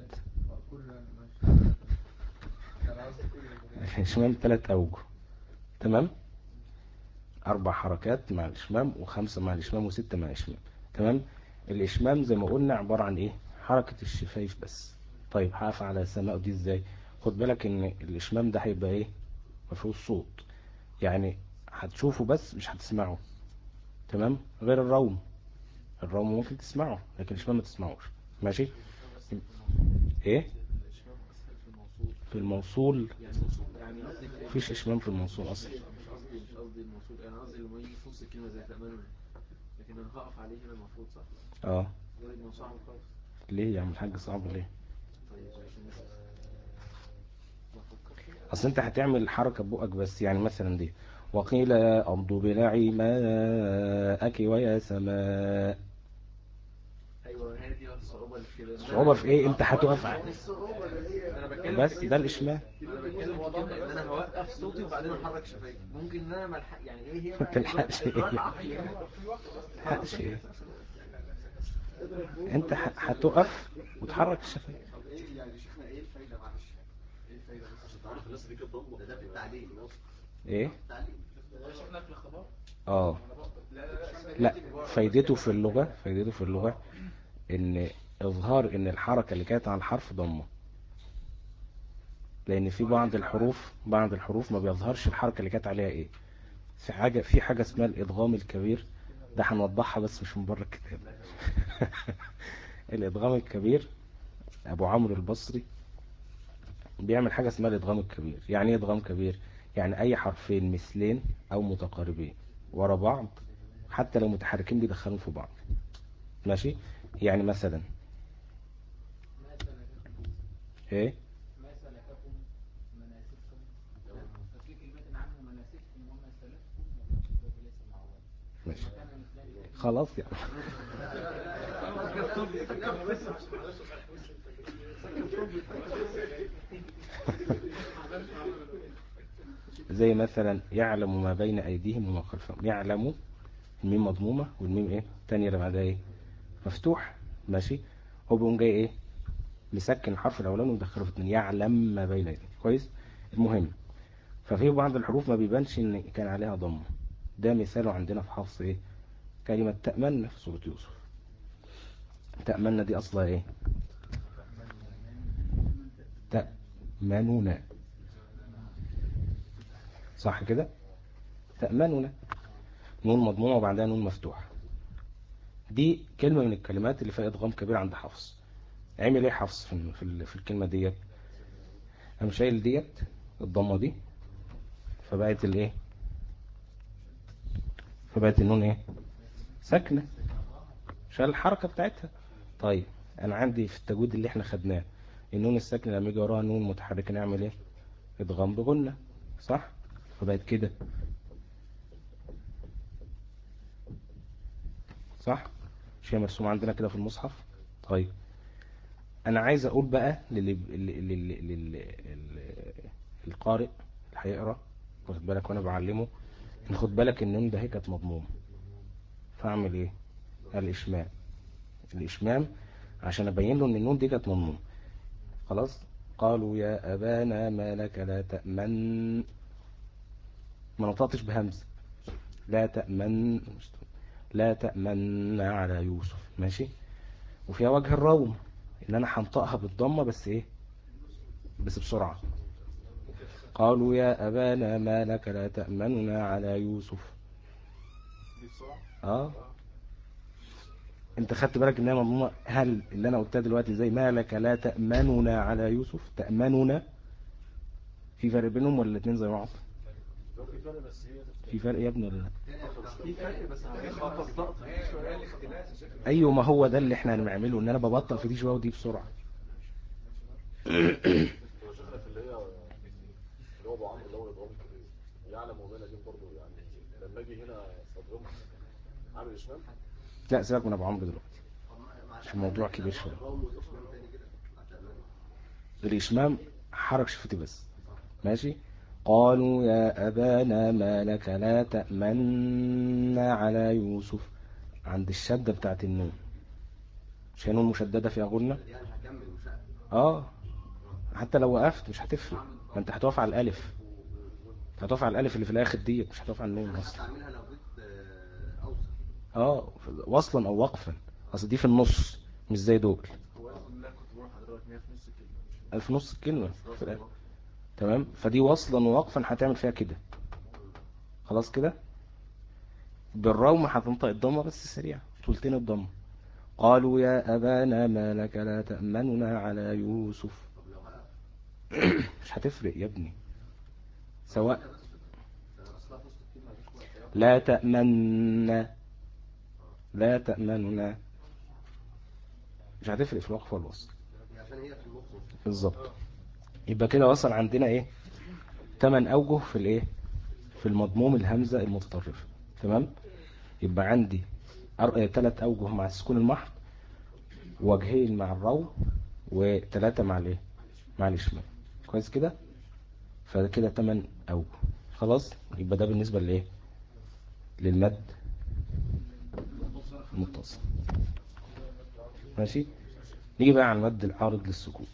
الاشمام 3 اوجه. تمام. 4 حركات مع الاشمام و5 مع الاشمام و6 مع الاشمام. تمام. الاشمام زي ما قلنا عبارة عن ايه؟ حركة الشفايف بس. طيب هقف على السماء دي ازاي؟ خد بالك ان الاشمام ده هيبقى ايه ما فيهوش صوت، يعني هتشوفه بس مش هتسمعه. تمام. غير الروم. الروم ممكن تسمعه لكن الاشمام ما تسمعوش. ماشي. ايه في الموصول؟ مفيش اشمام في الموصول اصلا. مش قصدي الموصول، انا قصدي لما يجي في نص الكلمه زي تأمنوا، لكن انا هقف عليه هنا المفروض صح. غير انه صعب خالص. ليه يا عم الحاج صعب ليه؟ طيب عشان اصل انت هتعمل حركة بقك بس، يعني مثلا دي وقيل يا أرض ابلعي ماءك ويا سماء. ايوه هي دي الصعوبه اللي كده. الصعوبة في ايه؟ انت هتقف الصعوبه اللي هي انا بتكلم بس ده الاشمام. انا بتكلم في كده ان انا هوقف صوتي وبعدين احرك شفايفي. ممكن ان انا ملحق يعني ايه هي ما بقى تلحقش ايه؟ انت هتقف وتحرك الشفايف. يعني شيخنا ايه الفايده؟ معلش ايه الفايده بس عشان تعرف الناس دي كده ضمه ده في التعليم. ايه شيخنا في الاختبار. لا فايدته في اللغة ان اظهار ان الحركة اللي كانت على الحرف ضمه، لان في بعض الحروف ما بيظهرش الحركة اللي كانت عليها ايه. في حاجة اسمها الادغام الكبير، ده هنوضحها بس مش من بره الكتاب. الادغام الكبير ابو عمرو البصري بيعمل حاجة اسمها الادغام الكبير. يعني ايه ادغام كبير؟ يعني اي حرفين مثلين او متقاربين ورا بعض حتى لو متحركين بيدخلون في بعض. ماشي. يعني مثلا ايه ما سلككم مناسككم، ففي كلمة عنه مناسككم وما سلككم وما ليس معول. ماشي خلاص يعني. زي مثلا يعلم ما بين ايديهم وما خلفهم. يعلم الميم مضمومة والميم ايه تانية اللي بعدها ايه مفتوح. ماشي. هو بيقوم جاي ايه مسكن الحرف الاولاني ومدخله في 2. يعلم ما بين ايديهم. كويس. المهم ففي بعض الحروف ما بيبانش ان كان عليها ضمه، ده مثاله عندنا في حفص ايه؟ كلمة تأمن في سورة يوسف. تأمن دي أصلها ايه؟ تأمنون، صح كده؟ تأمنون، نون مضمومة وبعدها نون مفتوحة. دي كلمة من الكلمات اللي فيها إدغام كبير عند حفص. عمل ايه حفص في الكلمة ديت؟ قام شايل ديت الضمة دي، فبقت الايه؟ فبقت النون ايه؟ ساكنة، شال الحركة بتاعتها. طيب انا عندي في التجويد اللي احنا خدناه النون الساكنة لما يجي وراها نون متحركة نعمل ايه؟ ادغام بغنة، صح؟ فبقت كده، صح؟ مش هي مرسومة عندنا كده في المصحف؟ طيب انا عايز اقول بقى القارئ اللي هيقرا، واخد بالك وانا بعلمه، ان خد بالك النون ده هي كانت مضمومه، فاعمل ايه؟ الاشمام عشان ابين له ان النون دي كانت مضمومه. خلاص. قالوا يا ابانا ما لك لا تأمن، ما نطقتش بهمزه، لا تأمن، لا تأمن على يوسف، ماشي. وفيها وجه الروم ان انا هنطقها بالضمه بس ايه؟ بس بسرعه. قالوا يا أبانا ما لك لا تأمننا على يوسف. انت خدت بالك انها مضمومه؟ هل اللي انا قلتها دلوقتي زي ما لك لا تأمننا على يوسف، تأمننا في فرق بينهم ولا الاثنين زي بعض؟ في فرق يا ابني ولا لا؟ في فرق بس ايوه، ما هو ده اللي احنا هنعمله، ان انا ببطأ في دي شويه ودي بسرعه. اللي هو ابو عمرو اللي هو الادغام الكبير يعلم وبين دي برضه، يعني لما اجي هنا اضغم عامل اشمام. لا سيبك من ابو عمرو دلوقتي عشان الموضوع كبير شويه. الاشمام حرك شفتي بس، ماشي. قالوا يا أبانا ما لك لا تأمنا على يوسف، عند الشدة بتاعت النون، مش هي نون مشددة فيها غنة؟ حتى لو وقفت مش هتفرق، ما انت هتقف على الألف، هتقف على الألف اللي في الآخر ديت، مش هتقف على النون أصلا. وصلا أو وقفا، أصل دي في النص مش زي دول. في نص الكلمة في الآخر. تمام، فدي وصلا ووقفا هتعمل فيها كده، خلاص كده. بالروم هتنطق الضمة بس سريع، طولتين الضمة. قالوا يا أبانا ما لك لا تأمننا على يوسف. مش هتفرق يا ابني، سواء لا تأمننا، لا تأمننا، مش هتفرق في الوقف والوصل بالظبط. يبقى كده وصل عندنا ايه؟ 8 أوجه في الايه؟ في المضموم الهمزة المتطرفة. تمام. يبقى عندي 3 أوجه مع السكون المحض، وجهين مع الرو، و3 مع الايه؟ مع الاشمام. كويس كده. فكده 8 أوجه. خلاص. يبقى ده بالنسبة لايه؟ للمد المتصل. ماشي. نيجي بقى على المد العارض للسكون.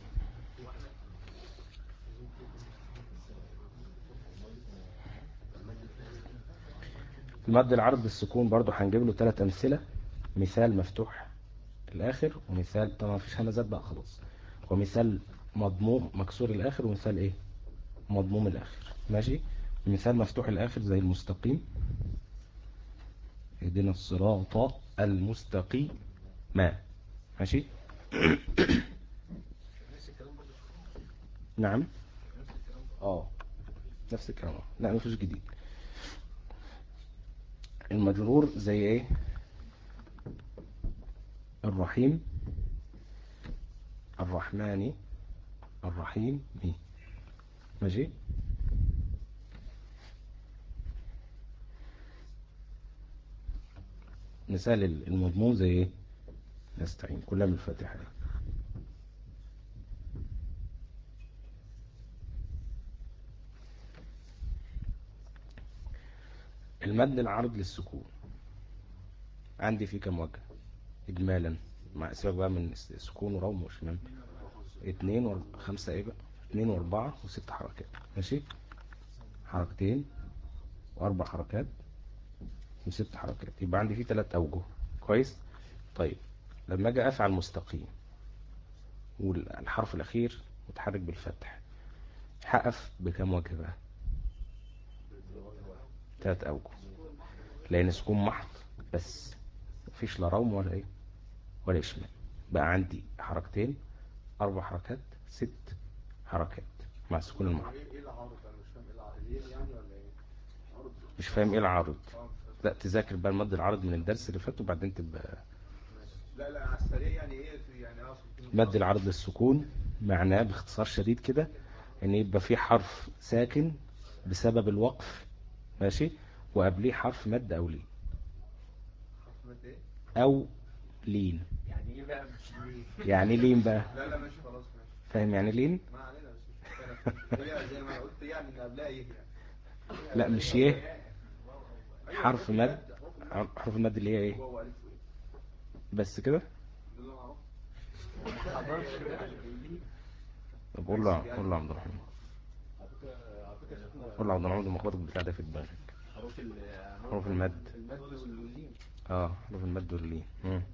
المد العارض للسكون برضو هنجيب له 3 أمثلة. مثال مفتوح الآخر، ومثال طبعا مفيش همزات بقى خلاص، ومثال مضموم مكسور الآخر، ومثال ايه؟ مضموم الآخر. ماشي. مثال مفتوح الآخر زي المستقيم، اهدنا الصراط المستقيم، ما ماشي. نعم. نفس الكلام. لا مفيش جديد. المجرور زي ايه؟ الرحيم، الرحمن، الرحيم، مي. ماشي. مثال المضموم زي ايه؟ نستعين، كلها من الفاتحة. المد العرض للسكون عندي فيه كم وجه اجمالا، مع سيبك بقى من سكون وروم وشمام. 2 و5 ايه بقى؟ 2 و4 و6 حركات. ماشي. 2 حركات و4 حركات ب6 حركات، يبقى عندي فيه 3 أوجه. كويس. طيب لما أجي أفعل مستقيم والحرف الأخير متحرك بالفتح، هقف بكم وجه بقى؟ 3 أوجه، لأن سكون محض بس، مفيش لا روم ولا إيه ولا إشمال. بقى عندي حركتين، 4 حركات، 6 حركات مع سكون المحض. ايه العارض؟ انا مش فاهم ايه العارض يعني ولا ايه عارض؟ مش فاهم ايه العارض؟ لا تذاكر بقى المد العارض من الدرس اللي فات وبعدين تبقى. لا على السريع يعني ايه يعني اقصد مد العارض للسكون معناه باختصار شديد كده ان يبقى في حرف ساكن بسبب الوقف، ماشي، وقبليه حرف مد او لين. او لين. يعني ايه بقى مش ليه؟ يعني لين بقى. لا ماشي خلاص ماشي. فاهم يعني لين؟ ما علينا بس مش هي زي ما قلت يعني ان قبلها ايه يعني. لا مش يه، حرف مد. حرف المد اللي هي ايه؟ بس كده. طب قول له عبد الرحمن، قول له عبد الرحمن المخبط البتاع ده في دماغك. حروف المد. واللين. حروف المد واللين.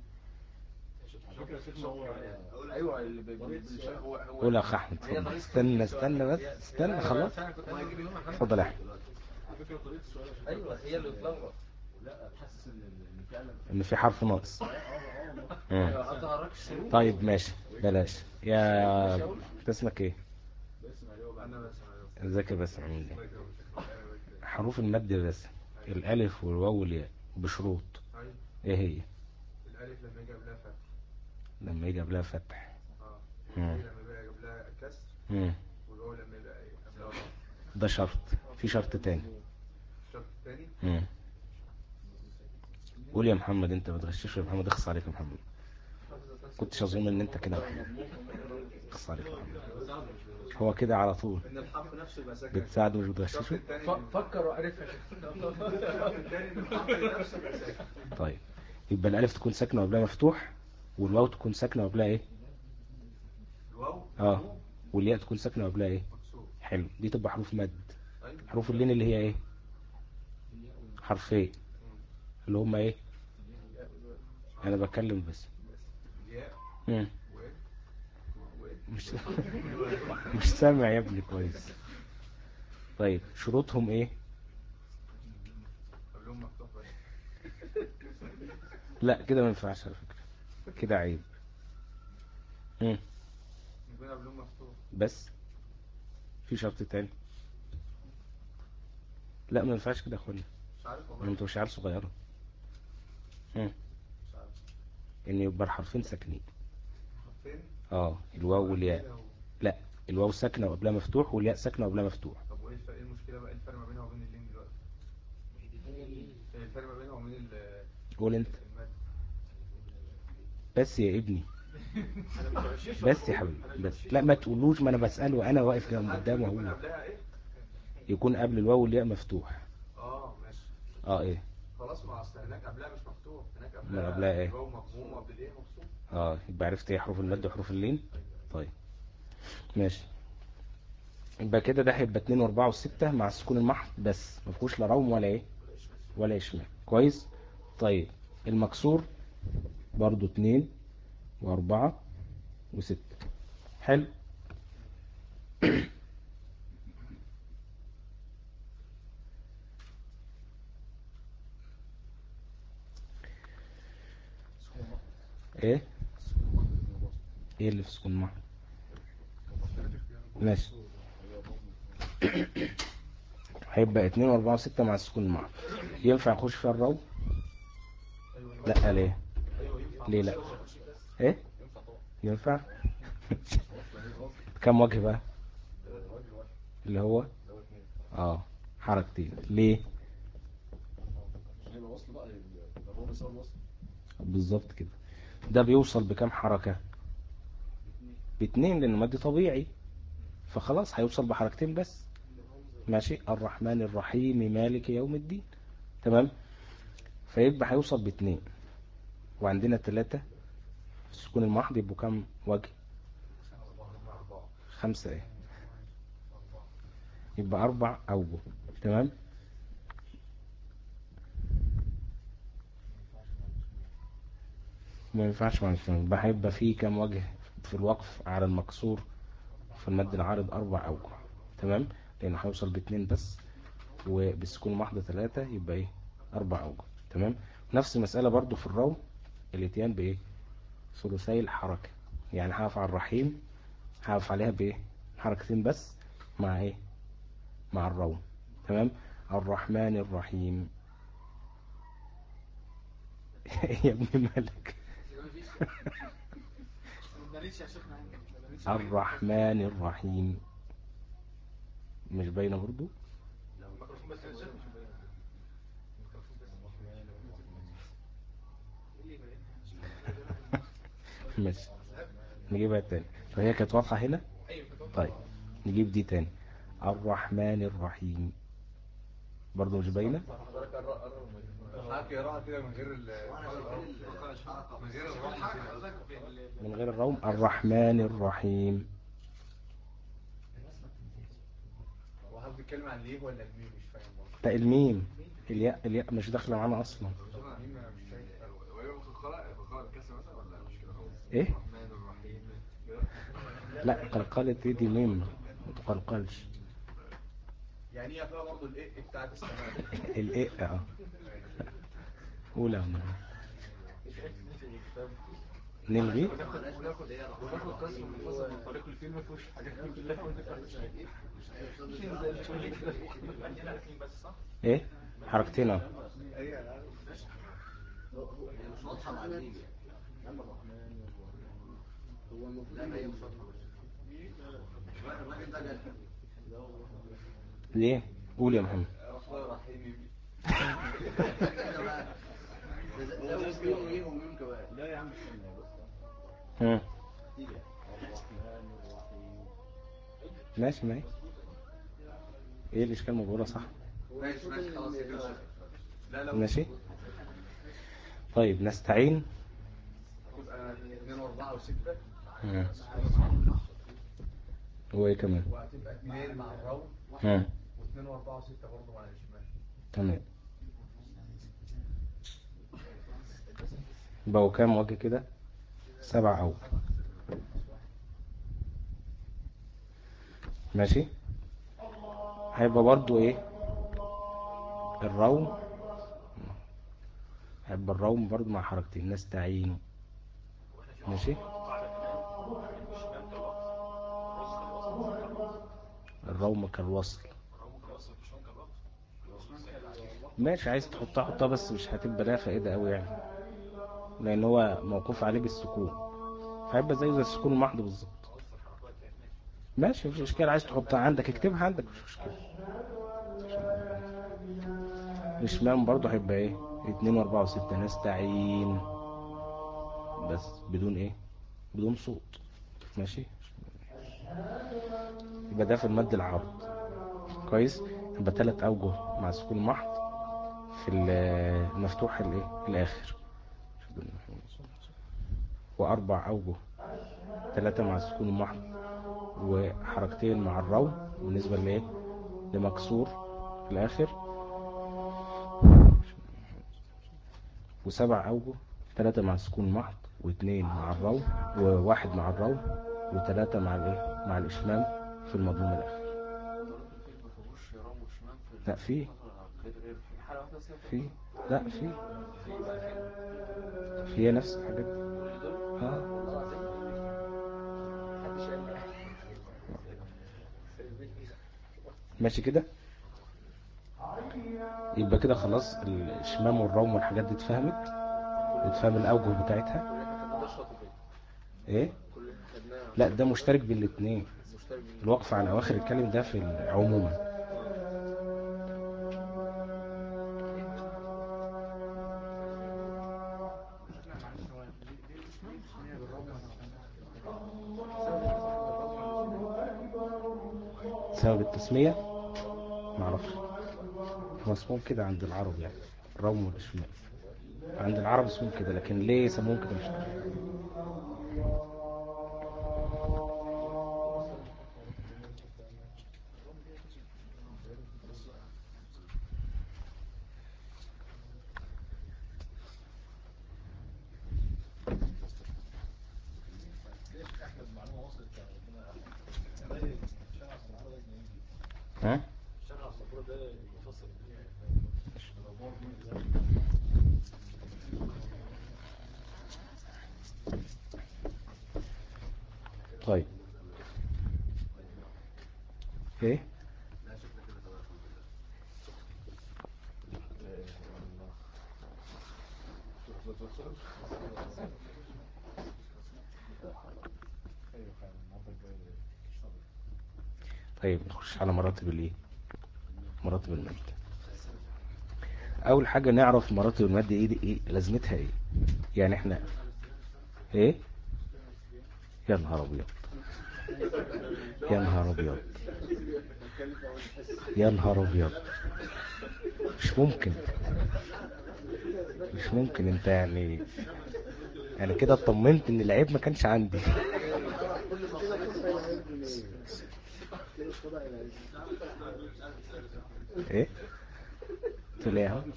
ايوه اللي قول يا اخ احمد. استنى بس، استنى خلاص. اتفضل يا احمد. ايوه هي اللي بتلخبط. لا تحسس ان في حرف ناقص. ما تعرفش. طيب ماشي بلاش. يا انت اسمك ايه؟ ذاكر بس عموما. حروف المد بس، الالف والواو والياء بشروط. ايه هي؟ الالف لما يجي قبلها فتح. لما يجي قبلها فتح. لما يجي قبلها كسر. والواو لما يبقى قبلها ضم. ده شرط. في شرط تاني. الشرط الثاني قول يا محمد. انت ما تغشش يا محمد. اخص عليك يا محمد. كنتش اظن ان انت كده. اخص عليك يا محمد. هو كده على طول. ان الحرف نفسه يبقى ساكن. بتساعده مش بتغششه. فكر وعرفها. الشرط الثاني ان الحرف نفسه يبقى ساكن. طيب يبقى الالف تكون ساكنه وقبلها مفتوح، والواو تكون ساكنه وقبلها ايه؟ الواو والياء تكون ساكنه وقبلها ايه؟ مكسور. حلو. دي تبقى حروف مد. حروف اللين اللي هي ايه؟ حرفين اللي هم ايه؟ انا بتكلم بس. مش مش سامع يا ابني كويس. طيب شروطهم ايه؟ قبلهم مفتوح بس. لا كده ما ينفعش على فكرة، كده عيب. يكون قبلهم مفتوح بس في شرط تاني. لا ما ينفعش كده يا اخوانا. مش عارف والله. انتوا مش عيال صغيرة. ان يبقى الحرفين ساكنين. حرفين. الواو والياء. لا الواو ساكنه وقبلها مفتوح والياء ساكنه وقبلها مفتوح. طب وايه الفرق؟ ايه المشكله بقى؟ ايه الفرق ما بينها وبين اللين دلوقتي؟ ايه الفرق ما بينها وبين قول انت المد؟ بس يا ابني. بس يا حبيبي بس. لا ما تقولوش، ما انا بسأله، انا واقف جنب قدامه اهو. يكون قبل الواو والياء مفتوح. ماشي. ايه خلاص. ما اصل هناك قبلها مش مفتوح، هناك قبلها ايه؟ الواو مضموم وقبل الايه مفتوح. يبقى عرفت ايه حروف المد وحروف اللين. طيب ماشي. يبقى كده ده هيبقى 2 و4 و6 مع السكون المحض بس، ما فيهوش لا روم ولا ايه ولا اشمال. كويس. طيب المكسور برضو 2 و4 و6. حلو. ايه اللي في سكون محض؟ ماشي. هيبقى 2 و4 و6 مع السكون المحض. ينفع يخش فيها الرو؟ لا. ليه؟ ليه لا؟ ايه ينفع؟ كم وجه بقى؟ اللي هو حركتين. ليه؟ بالظبط كده. ده بيوصل بكم حركة؟ ب2، لانه مد طبيعي، فخلاص هيوصل بحركتين بس. ماشي. الرحمن الرحيم مالك يوم الدين. تمام. فيبقى هيوصل ب2، وعندنا 3 في السكون المحض يبقوا كم وجه؟ 5. ايه يبقى 4 أوجه. تمام. ما ينفعش مع الإشمام. بحب فيه كم وجه في الوقف على المكسور في المد العارض 4 أوجه. تمام، لأنه هيوصل باتنين بس، وبالسكون المحض 3، يبقى ايه 4 أوجه. تمام. نفس المسألة برضو في الروم، الاتيان بايه ثلثي الحركة. يعني هقف على الرحيم، هقف عليها بايه حركتين بس، مع ايه مع الروم. تمام. الرحمن الرحيم. يا ابن مالك. الرحمن الرحيم مش باينه برضو. ماشي، نجيبها تاني. فهي كانت واضحة هنا. طيب نجيب دي تاني. الرحمن الرحيم برضو مش باينه. من غير الروم. الرحمن الرحيم. هو حضرتك بتتكلم عن ليه ولا الميم؟ مش فاهم برضه. ده الميم، الياء مش داخله معانا اصلا. ايه لا، قلقلت دي ميم، ما تقلقلش. يعني هي فيها برضه الايه بتاعت السماء. الايه اولى نلغي. وناخد قسم منفصل من طريق الفيلم ما فيهوش حاجات كلها بس صح. ايه حركتين اهو. مش واضحه مع الميم يعني. هو المفروض لا هي مش واضحه بس الراجل ده جالها ليه؟ قول يا محمد. الرحمن الرحيم. زود ايه وميم كمان. لا يا عم استنى بص. الرحمن الرحيم. ماشي، ما هي ايه الاشكال؟ موجوده صح. ماشي خلاص كده. لا ماشي. طيب نستعين. هتبقى 2 و4 و6. وايه كمان؟ وهتبقى 2 مع الروم و2 و4 و6 برضه مع الشمال. تمام. يبقوا كام وجه كده؟ 7 أوجه. ماشي. هيبقى برضو ايه الروم، هيبقى الروم برضو مع حركتين. نستعين. ماشي. الروم كالوصل. ماشي، عايز تحطها حطها، بس مش هتبقى لها فائدة قوي يعني، لان هو موقوف عليه بالسكون، فهيبقى زي السكون المحض بالظبط. ماشي مفيش اشكال. عايز تحطها عندك اكتبها عندك، مش مشكلة. الاشمام برضو هيبقى ايه 2 و4 و6. نستعين بس بدون ايه بدون صوت. ماشي. يبقى ده في المد العارض. كويس. يبقى 3 أوجه مع سكون محض في المفتوح الايه الاخر، و4 أوجه 3 مع السكون المحض وحركتين مع الروم بالنسبة لايه لمكسور في الاخر، و7 أوجه 3 مع السكون المحض و2 مع الروم و1 مع الروم و3 مع الايه مع الاشمام في المضموم الاخر. لا في لا في نفس الحاجات ماشي كده. يبقى كده خلاص الاشمام والروم والحاجات دي اتفهم الاوجه بتاعتها. ايه لا، ده مشترك بين الاثنين. الوقف على اواخر الكلم ده في عموما. سبب التسمية معرفش، هو اسمهم كده عند العرب يعني، الروم والاشمام عند العرب اسمهم كده، لكن ليه يسموهم كده مش عارف. ها؟ الشرح على السبورة ده مفصل. طيب ايه لا شكلك كده تمام الحمد ايوه فعلا النهارده الجاي صبر. طيب نخش على مراتب الايه، مراتب المد. اول حاجة نعرف مراتب المد ايه لازمتها ايه. يعني احنا ايه، يا نهار ابيض، يا نهار ابيض، يا نهار ابيض، مش ممكن، مش ممكن. انت يعني كده اطمنت ان العيب ما كانش عندي. ايه قلت له ايه؟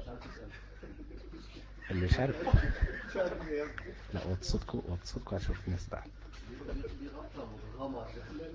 اللي مش عارف. لا وتصدقوا عشان في ناس تحت. دي غلطة مبرمة.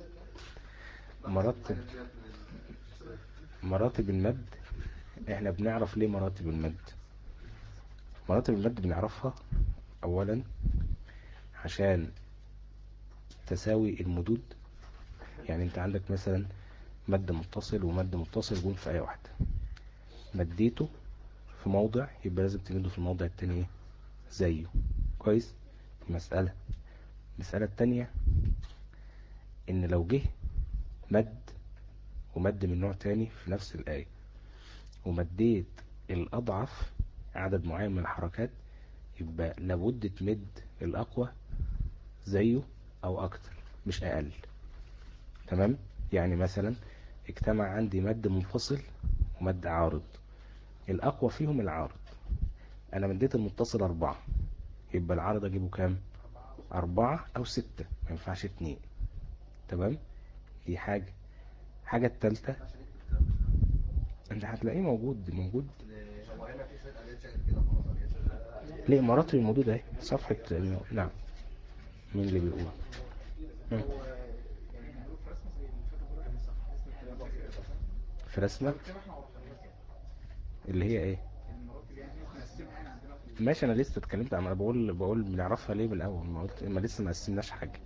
مراتب المد، احنا بنعرف ليه مراتب المد. مراتب المد بنعرفها اولا عشان تساوي المدود. يعني انت عندك مثلا مد متصل ومد متصل جم في اي واحدة، مديته في موضع يبقى لازم تمده في الموضع التاني ايه زيه. كويس. المسألة التانية ان لو جه مد ومد من نوع تاني في نفس الآية ومديت الأضعف عدد معين من الحركات، يبقى لابد تمد الأقوى زيه أو أكتر مش أقل. تمام. يعني مثلا اجتمع عندي مد منفصل ومد عارض، الأقوى فيهم العارض. أنا مديت المتصل 4، يبقى العارض أجيبه كام؟ 4 أو 6، ما ينفعش 2. تمام. دي حاجة التالتة انت هتلاقيه موجود. هو هنا في شوية أداة شكل كده خلاص. ليه مراتب الموجودة اهي صفحة نعم. مين اللي بيقول؟ مم. هو يعني نعمله في رسمه زي اللي فاتت بقى من صح في رسمة احنا ورا حضرتك اللي هي ايه؟ المراتب يعني مقسمها يعني عندنا في ماشي. انا لسه اتكلمت عن، انا بقول بنعرفها ليه من الاول، ما لسه ما قسمناش حاجة.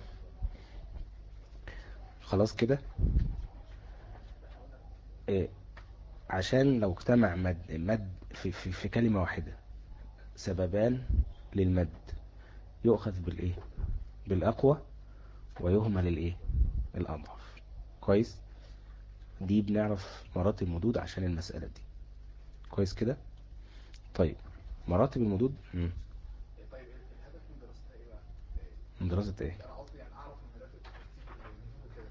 خلاص كده. إيه؟ عشان لو اجتمع مد في كلمة واحدة سببان للمد يؤخذ بالايه، بالاقوى ويهمل الايه، الاضعف. كويس. دي بنعرف مراتب المدود عشان المسألة دي. كويس كده. طيب مراتب المدود طيب الهدف من دراستها ايه بقى؟ من دراسة ايه؟ انا قصدي يعني اعرف من هدف الترتيب الموجود وكده.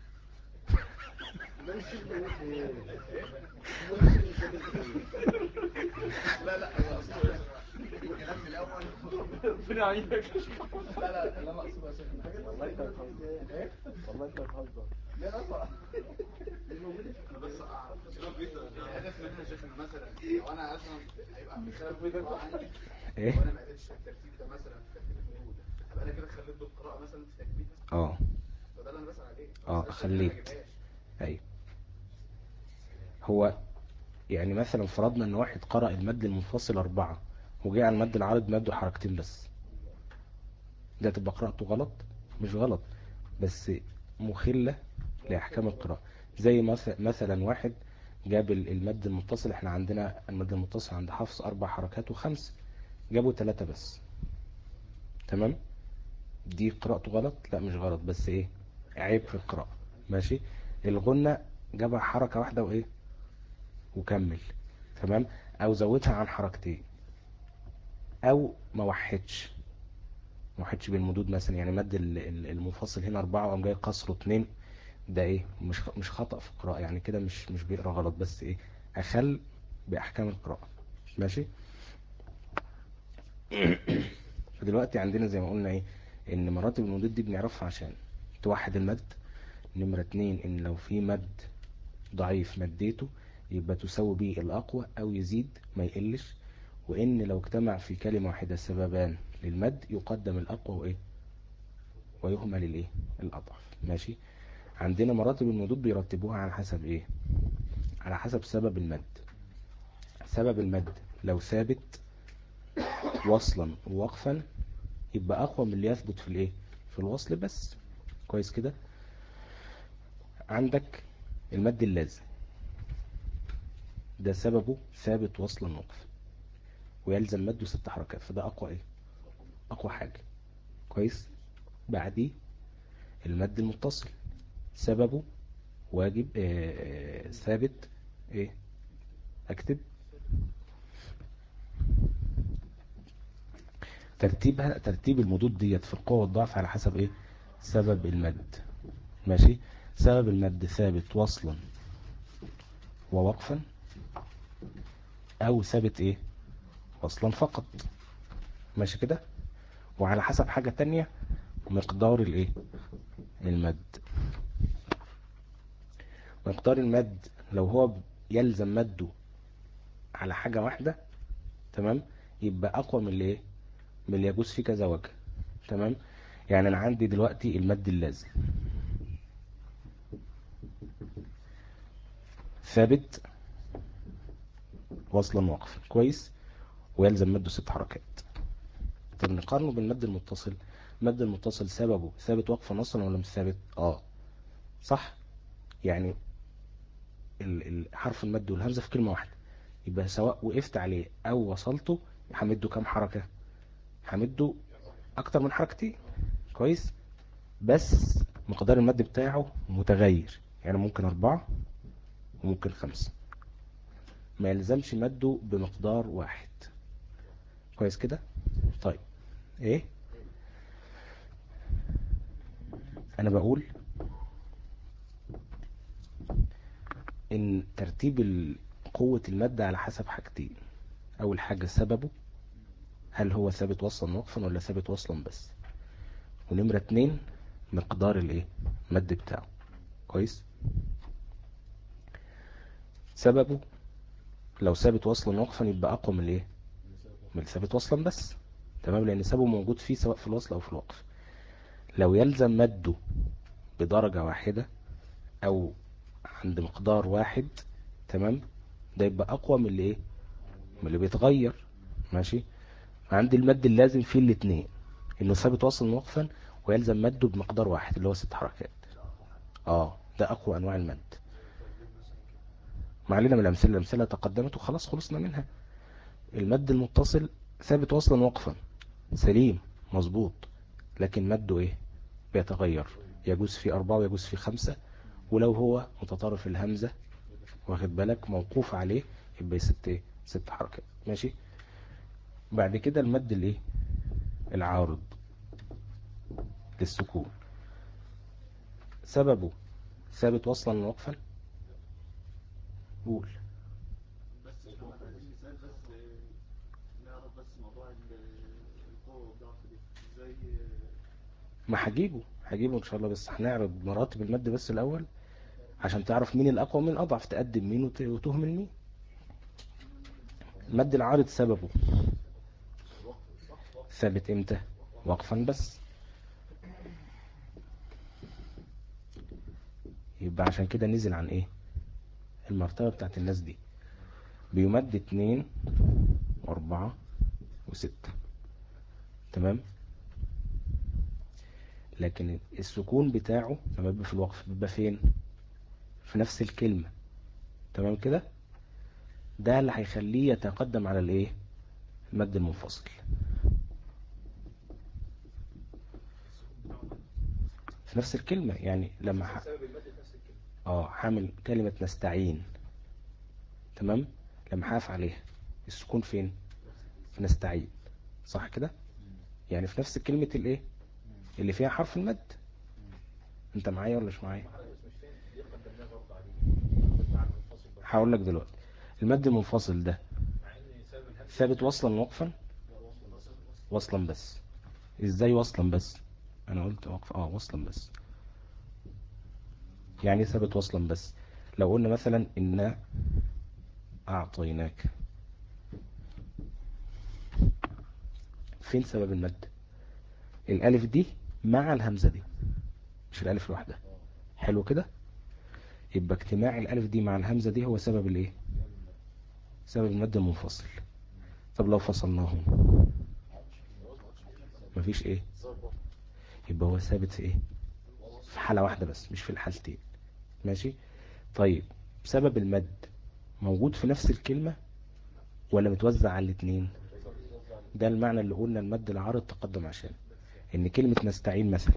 لا انا اقصد الكلام من الاول. ربنا يعينك. لا اللي انا اقصده يا شيخ والله انت بتهزر. ايه والله انت بتهزر. لا لا دي موجوده. انا بس الهدف منها يا شيخ انه مثلا لو انا اصلا هيبقى بسبب عندي ايه؟ وانا ما قدرتش الترتيب ده مثلا في ترتيب الموجود، هبقى انا كده خليت بالقراءه مثلا في تكميلها. اه فده اللي انا بسأل عليه. خليت. ايوه. هو يعني مثلا فرضنا ان واحد قرأ المد المنفصل 4 وجاء على المد العارض مده حركتين بس، ده تبقى قراءته غلط؟ مش غلط، بس مخلة لأحكام القراءة. زي مثلا واحد جاب المد المتصل، احنا عندنا المد المتصل عند حفص 4 حركات و5، جابوا 3 بس. تمام. دي قراءته غلط؟ لا مش غلط، بس ايه، عيب في القراءة. ماشي. الغنة جابها حركة واحدة وايه وكمل. تمام. او زودها عن حركتين، او ما وحدش بالمدود مثلا. يعني مد المنفصل هنا 4 وقام جاي قصره 2، ده ايه، مش خطأ في القراءة. يعني كده مش بيقرأ غلط، بس ايه، اخل باحكام القراءة. ماشي. فدلوقتي عندنا زي ما قلنا ايه، ان مراتب المدود دي بنعرفها عشان توحد المد. نمرة 2 ان لو في مد ضعيف مديته يبقى تساوي بيه الاقوى او يزيد ما يقلش. وان لو اجتمع في كلمة واحدة سببان للمد يقدم الاقوى وايه ويهمل الايه الاضعف. ماشي. عندنا مراتب المدود بيرتبوها على حسب ايه؟ على حسب سبب المد. سبب المد لو ثابت وصلا ووقفا يبقى اقوى من اللي يثبت في الايه؟ في الوصل بس. كويس كده. عندك المد اللازم ده سببه ثابت وصلا وقفا ويلزم مده 6 حركات، فده اقوى ايه؟ اقوى حاجة. كويس. بعديه المد المتصل سببه واجب ثابت ايه؟ اكتب ترتيبها، ترتيب المدود ديت في القوة والضعف على حسب ايه؟ سبب المد. ماشي. سبب المد ثابت وصلا ووقفا او ثابت ايه؟ وصلا فقط. ماشي كده. وعلى حسب حاجة تانية مقدار الايه؟ المد. مقدار المد لو هو يلزم مده على حاجة واحدة تمام يبقى اقوى من الايه؟ من اللي يجوز فيه كذا وجه. تمام. يعني انا عندي دلوقتي المد اللازم ثابت وصلا وقفا كويس ويلزم مده 6 حركات. طب نقارنه بالمد المتصل. المد المتصل سببه ثابت وقفا اصلا ولا مش ثابت؟ صح. يعني حرف المد والهمزة في كلمة واحدة يبقى سواء وقفت عليه او وصلته همده كام حركة؟ همده اكتر من حركتين. كويس. بس مقدار المد بتاعه متغير، يعني ممكن 4 وممكن 5، ما يلزمش مده بمقدار واحد. كويس كده. طيب ايه انا بقول ان ترتيب قوة المد على حسب حاجتين. اول حاجة سببه، هل هو ثابت وصلا وقفا ولا ثابت وصلا بس. ونمرة 2 مقدار الايه؟ المد بتاعه. كويس. سببه لو ثابت وصلا وقفا يبقى اقوى من الايه؟ من ثابت وصلا بس. تمام. لان سببه موجود فيه سواء في الوصل او في الوقف. لو يلزم مده بدرجة واحدة او عند مقدار واحد تمام ده يبقى اقوى من اللي ايه؟ من اللي بيتغير. ماشي. عندي المد اللازم فيه الاثنين انه ثابت وصلا وقفا ويلزم مده بمقدار واحد اللي هو 6 حركات. ده اقوى انواع المد. ما علينا من الامثله تقدمت وخلاص خلصنا منها. المد المتصل ثابت وصلا وقفا سليم مظبوط، لكن مده ايه؟ بيتغير. يجوز فيه 4 ويجوز فيه 5، ولو هو متطرف الهمزة واخد بالك موقوف عليه يبقى 6 حركات. ماشي. بعد كده المد الايه؟ العارض للسكون سببه ثابت وصلا وقفا. قول. بس مش محمد عايزين مثال بس نعرف بس موضوع القوة والضعف دي ازاي. ما هجيبه ان شاء الله، بس هنعرض مراتب المد بس الاول عشان تعرف مين الاقوى ومين الاضعف، تقدم مين وتهمل مين. المد العارض سببه ثابت امتى؟ وقفا بس. يبقى عشان كده نزل عن ايه؟ المرتبة بتاعت الناس دي بيمد 2 و4 و6. تمام. لكن السكون بتاعه لما يبقى في الوقف بيبقى فين؟ في نفس الكلمة. تمام كده. ده اللي هيخليه يتقدم على الايه؟ المد المنفصل. في نفس الكلمة يعني لما حامل كلمة نستعين. تمام. لما هقف عليها السكون فين؟ في نستعين. صح كده. يعني في نفس كلمة الايه اللي فيها حرف المد. انت معايا ولا مش معايا؟ هقول لك دلوقتي. المد المنفصل ده ثابت وصلا وقفا. وصلا بس. ازاي وصلا بس؟ انا قلت وقف وصلا بس. يعني ثابت وصلا بس. لو قلنا مثلا إنا أعطيناك، فين سبب المد؟ الألف دي مع الهمزة دي، مش الألف لوحدها. حلو كده. يبقى اجتماع الالف دي مع الهمزة دي هو سبب الايه؟ سبب المد المنفصل. طب لو فصلناهم مفيش ايه؟ يبقى هو ثابت في ايه؟ في حالة واحدة بس، مش في الحالتين. ماشي. طيب سبب المد موجود في نفس الكلمة ولا متوزع على الاثنين؟ ده المعنى اللي قلنا المد العارض تقدم عشان ان كلمة نستعين مثلا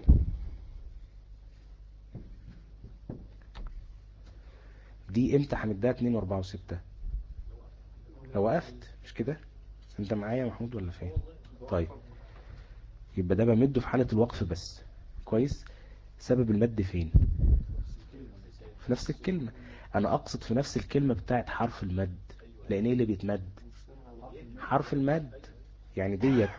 دي امتى هنديها 2 و4 و6؟ لو وقفت، مش كده؟ انت معايا يا محمود ولا فين؟ طيب يبقى ده بمده في حالة الوقف بس. كويس. سبب المد فين؟ في نفس الكلمة. انا اقصد في نفس الكلمة بتاعت حرف المد، لان ايه اللي بيتمد؟ حرف المد. يعني ديت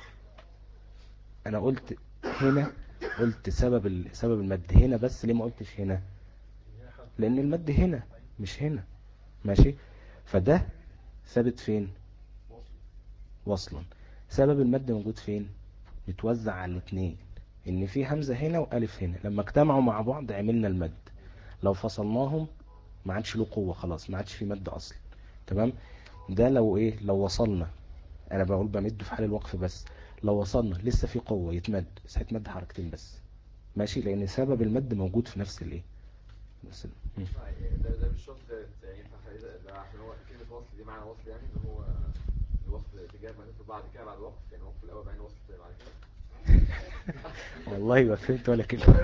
انا قلت هنا، قلت سبب المد هنا بس، ليه ما قلتش هنا؟ لان المد هنا مش هنا. ماشي. فده ثابت فين؟ وصلا. سبب المد موجود فين؟ متوزع على الاثنين، ان في همزة هنا والف هنا، لما اجتمعوا مع بعض عملنا المد. لو فصلناهم ما عادش له قوة، خلاص ما عادش في مد اصلا. تمام. ده لو ايه؟ لو وصلنا. انا بقول بمد في حال الوقف بس. لو وصلنا لسه في قوة يتمد، بس هيتمد حركتين بس. ماشي. لان سبب المد موجود في نفس الايه؟ بس ده مش شرط ينفع ده عشان هو كلمة وصل دي معنى وصل، يعني اللي هو الوصل اتجاه ما تدخل بعد كده بعد وقف، يعني وقف الأول بعدين وصل بعد كده. والله ما فهمت ولا كلمة.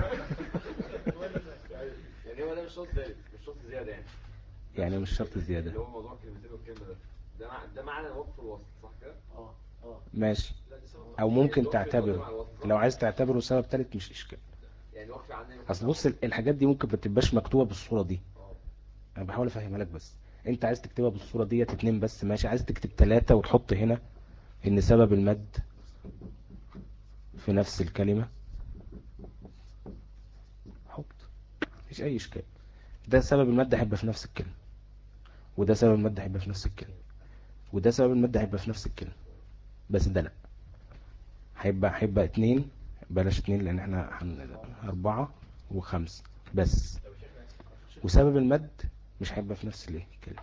يعني هو ده مش شرط زائد، مش شرط زيادة يعني. يعني مش شرط زيادة. اللي هو موضوع كلمتين والكلمة ده معنى الوقف والوصل، صح كده؟ ماشي. او ممكن تعتبره، لو عايز تعتبره سبب ثالث مش اشكال. يعني وقف عني اصل بص الحاجات دي ممكن ما تبقاش مكتوبة بالصورة دي. انا بحاول افهمها لك بس. انت عايز تكتبها بالصورة ديت 2 بس، ماشي. عايز تكتب 3 وتحط هنا ان سبب المد في نفس الكلمة، حط، مفيش اي اشكال. ده سبب المد هيبقى في نفس الكلمة، وده سبب المد هيبقى في نفس الكلمة، وده سبب المد هيبقى في نفس الكلمة. بس ده لا، هيبقى 2. بلاش 2 لان احنا 4 و5 بس. وسبب المد مش هيبقى في نفس الايه الكلمة.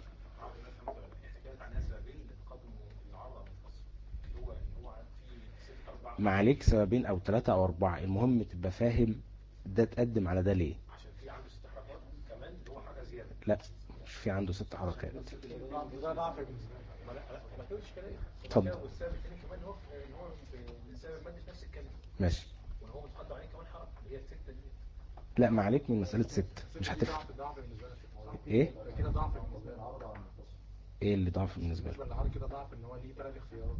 ما عليك سببين او 3 او 4، المهم تبقى فاهم ده تقدم على ده ليه. عشان في عنده 6 حركات كمان اللي هو حاجة زيادة. لا مش في عنده 6 حركات. ده ضعف بالنسبة لي. ما تقولش كده. اتفضل. والسبب الثاني كمان هو ان هو من سبب المد في نفس الكلمة. ماشي. وان هو متقدم عليه كمان حركة اللي هي الستة دي. لا ما عليك من مسألة 6 مش هتفرق. ضعف بالنسبة لي. ايه كده ضعف بالنسبة لي. ايه اللي ضعف بالنسبة لك؟ بالنهار كده ضعف ان هو ليه 3 اختيارات.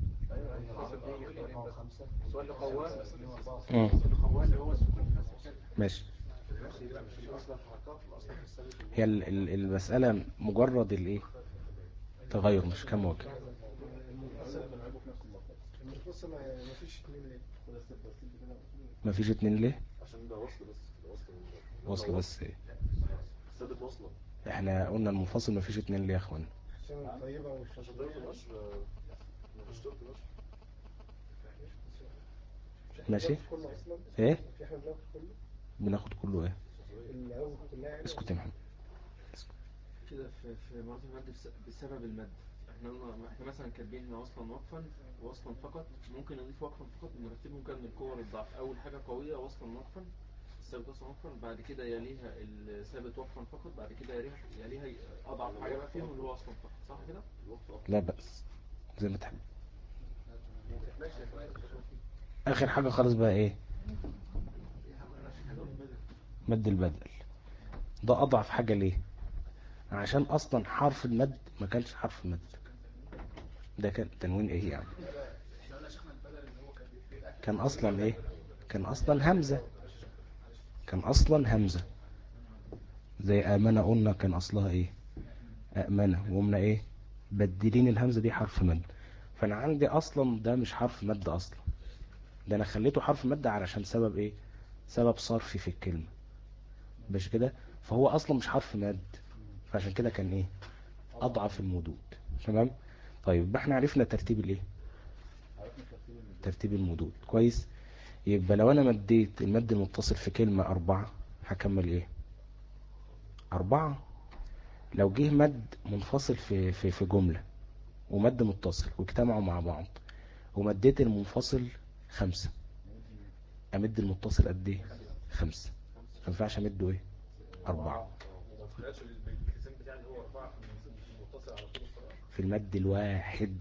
السؤال اللي قواه اللي هو السكون في نفس الكلمة. ماشي. يبقى مش اصلا الحركات الاصل في الثابت. هي المسألة مجرد الايه تغير، مش كم وجه. المنفصل ما فيش 2 ليه؟ ما فيش 2 ليه؟ عشان ده وصل بس، وصل بس ايه؟ ثابت وصلا. احنا قلنا المنفصل ما فيش 2 ليه يا اخوان؟ عشان الطيبة عشان ده مش اشترط ماشي. ماشي. كله اصلا. ايه في احنا بناخد كله. بناخد كله ايه؟ العروض كلها يعني. اسكت يا محمد. كده في مرات المد بسبب المد. احنا مثلا كاتبين هنا وصلا وقفا ووصلا فقط، ممكن نضيف وقفا فقط نرتبهم كده من القوة للضعف. اول حاجة قوية وصلا وقفا، الثابت وصلا وقفا، بعد كده يليها الثابت وقفا فقط، بعد كده يليها اضعف حاجة بقى فيهم اللي هو وصلا فقط، صح كده؟ لا بأس زي ما تحب. اخر حاجة خالص بقى ايه؟ مد البدل. ده اضعف حاجة ليه؟ عشان اصلا حرف المد ما كانش حرف مد، ده كان تنوين ايه يعني؟ كان اصلا ايه؟ كان اصلا همزة. كان اصلا همزة زي امنة قلنا كان اصلها ايه؟ امنة. وقمنا ايه؟ بدلين الهمزة دي حرف مد. فانا عندي اصلا ده مش حرف مد اصلا، ده انا خليته حرف مد علشان سبب ايه؟ سبب صرفي في الكلمة، مش كده؟ فهو اصلا مش حرف مد، فعشان كده كان ايه؟ اضعف المدود. تمام. طيب يبقى احنا عرفنا ترتيب الايه؟ ترتيب المدود. كويس. يبقى لو انا مديت المد المتصل في كلمة 4 هكمل ايه 4. لو جه مد منفصل في جملة ومد متصل واجتمعوا مع بعض ومديت المنفصل 5، امد المتصل قد ايه 5، ما ينفعش امده ايه 4 في المد الواحد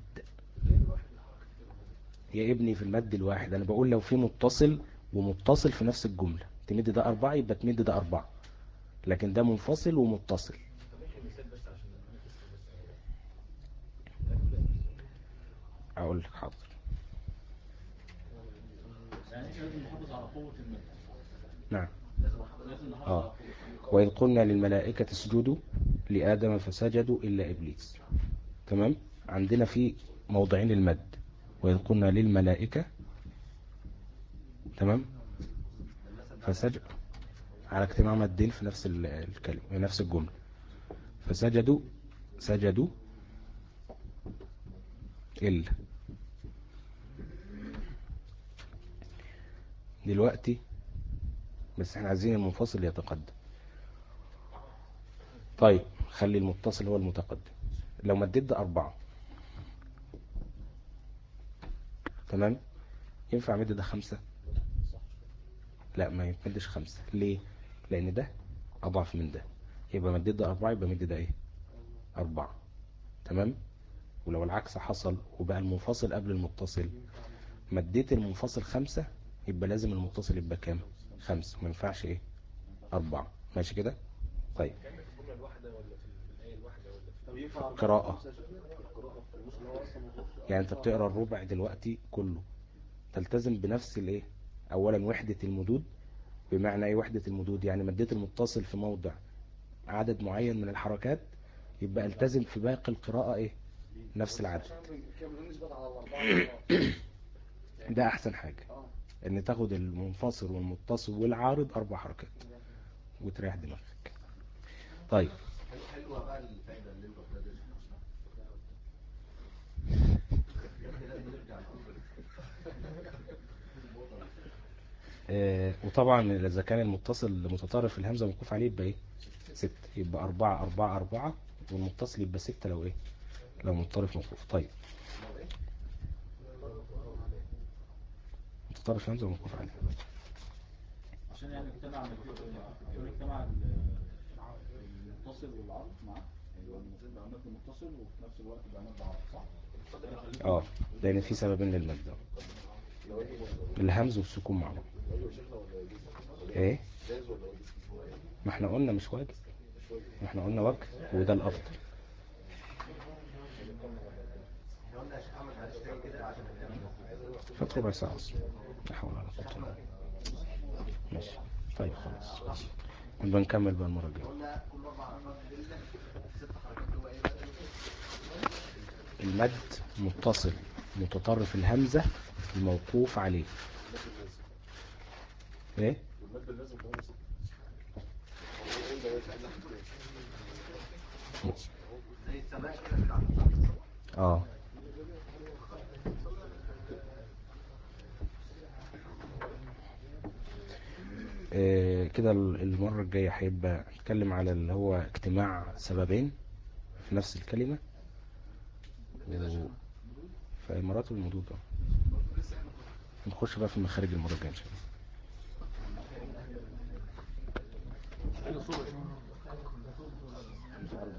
يا ابني، في المد الواحد. انا بقول لو في متصل ومتصل في نفس الجملة تمد ده 4 يبقى تمد ده 4، لكن ده منفصل ومتصل. اقول لك حاضر. يعني لازم نحافظ على قوة المد. نعم. لازم نحافظ على قوة. وإذ قلنا للملائكة اسجدوا لآدم فسجدوا إلا إبليس. تمام. عندنا في موضعين المد، وإذ قلنا للملائكة، تمام، فسجد على اجتماع مدين في نفس الكلمة في نفس الجملة. فسجدوا سجدوا إلا. دلوقتي بس احنا عايزين المنفصل يتقدم. طيب خلي المتصل هو المتقدم. لو مديت ده 4، تمام، ينفع مد ده 5؟ لا، ما يمدش 5. ليه؟ لأن ده أضعف من ده، يبقى مديت ده 4 يبقى مد ده ايه 4. تمام. ولو العكس حصل وبقى المنفصل قبل المتصل، مديت المنفصل 5 يبقى لازم المتصل يبقى كام 5، ما ينفعش ايه 4. ماشي كده. طيب قراءة، يعني انت بتقرأ الربع دلوقتي كله تلتزم بنفس الايه. اولا وحدة المدود. بمعنى ايه وحدة المدود؟ يعني مديت المتصل في موضع عدد معين من الحركات، يبقى التزم في باقي القراءة ايه نفس العدد. ده احسن حاجة، ان تاخد المنفصل والمتصل والعارض 4 حركات وتريح دماغك. طيب حلوة بقى الفايدة اللي انت قلتها دي. لازم نرجع لأصل. وطبعا اذا كان المتصل متطرف الهمزة موقوف عليه يبقى ايه 6، يبقى 4 4 4، والمتصل يبقى 6 لو ايه لو متطرف موقوف. طيب متطرف الهمزة موقوف عليه عشان يعني اجتمع المتصل والعرض معاه، يعني بقى مد متصل وفي نفس الوقت بقى مد عرض، صح؟ لان في سببين للمد، الهمز والسكون مع بعض. ايه ما احنا قلنا مش واجب، ما احنا قلنا وجه وده الافضل. فات ربع ساعة اصلا. لا حول ولا قوة الا بالله. ماشي. طيب خلاص نبقى نكمل بقى المرة الجاية. قلنا كل 4 حركات إلا 6 حركات اللي هو ايه بدل المد متصل متطرف الهمزة الموقوف عليه. ايه زي السماء كده بتاعت اه كده المرة الجاية هيبقى نتكلم على اللي هو اجتماع سببين في نفس الكلمة في مراتب المدود. نخش بقى في المخارج المرة الجاية ان شاء الله.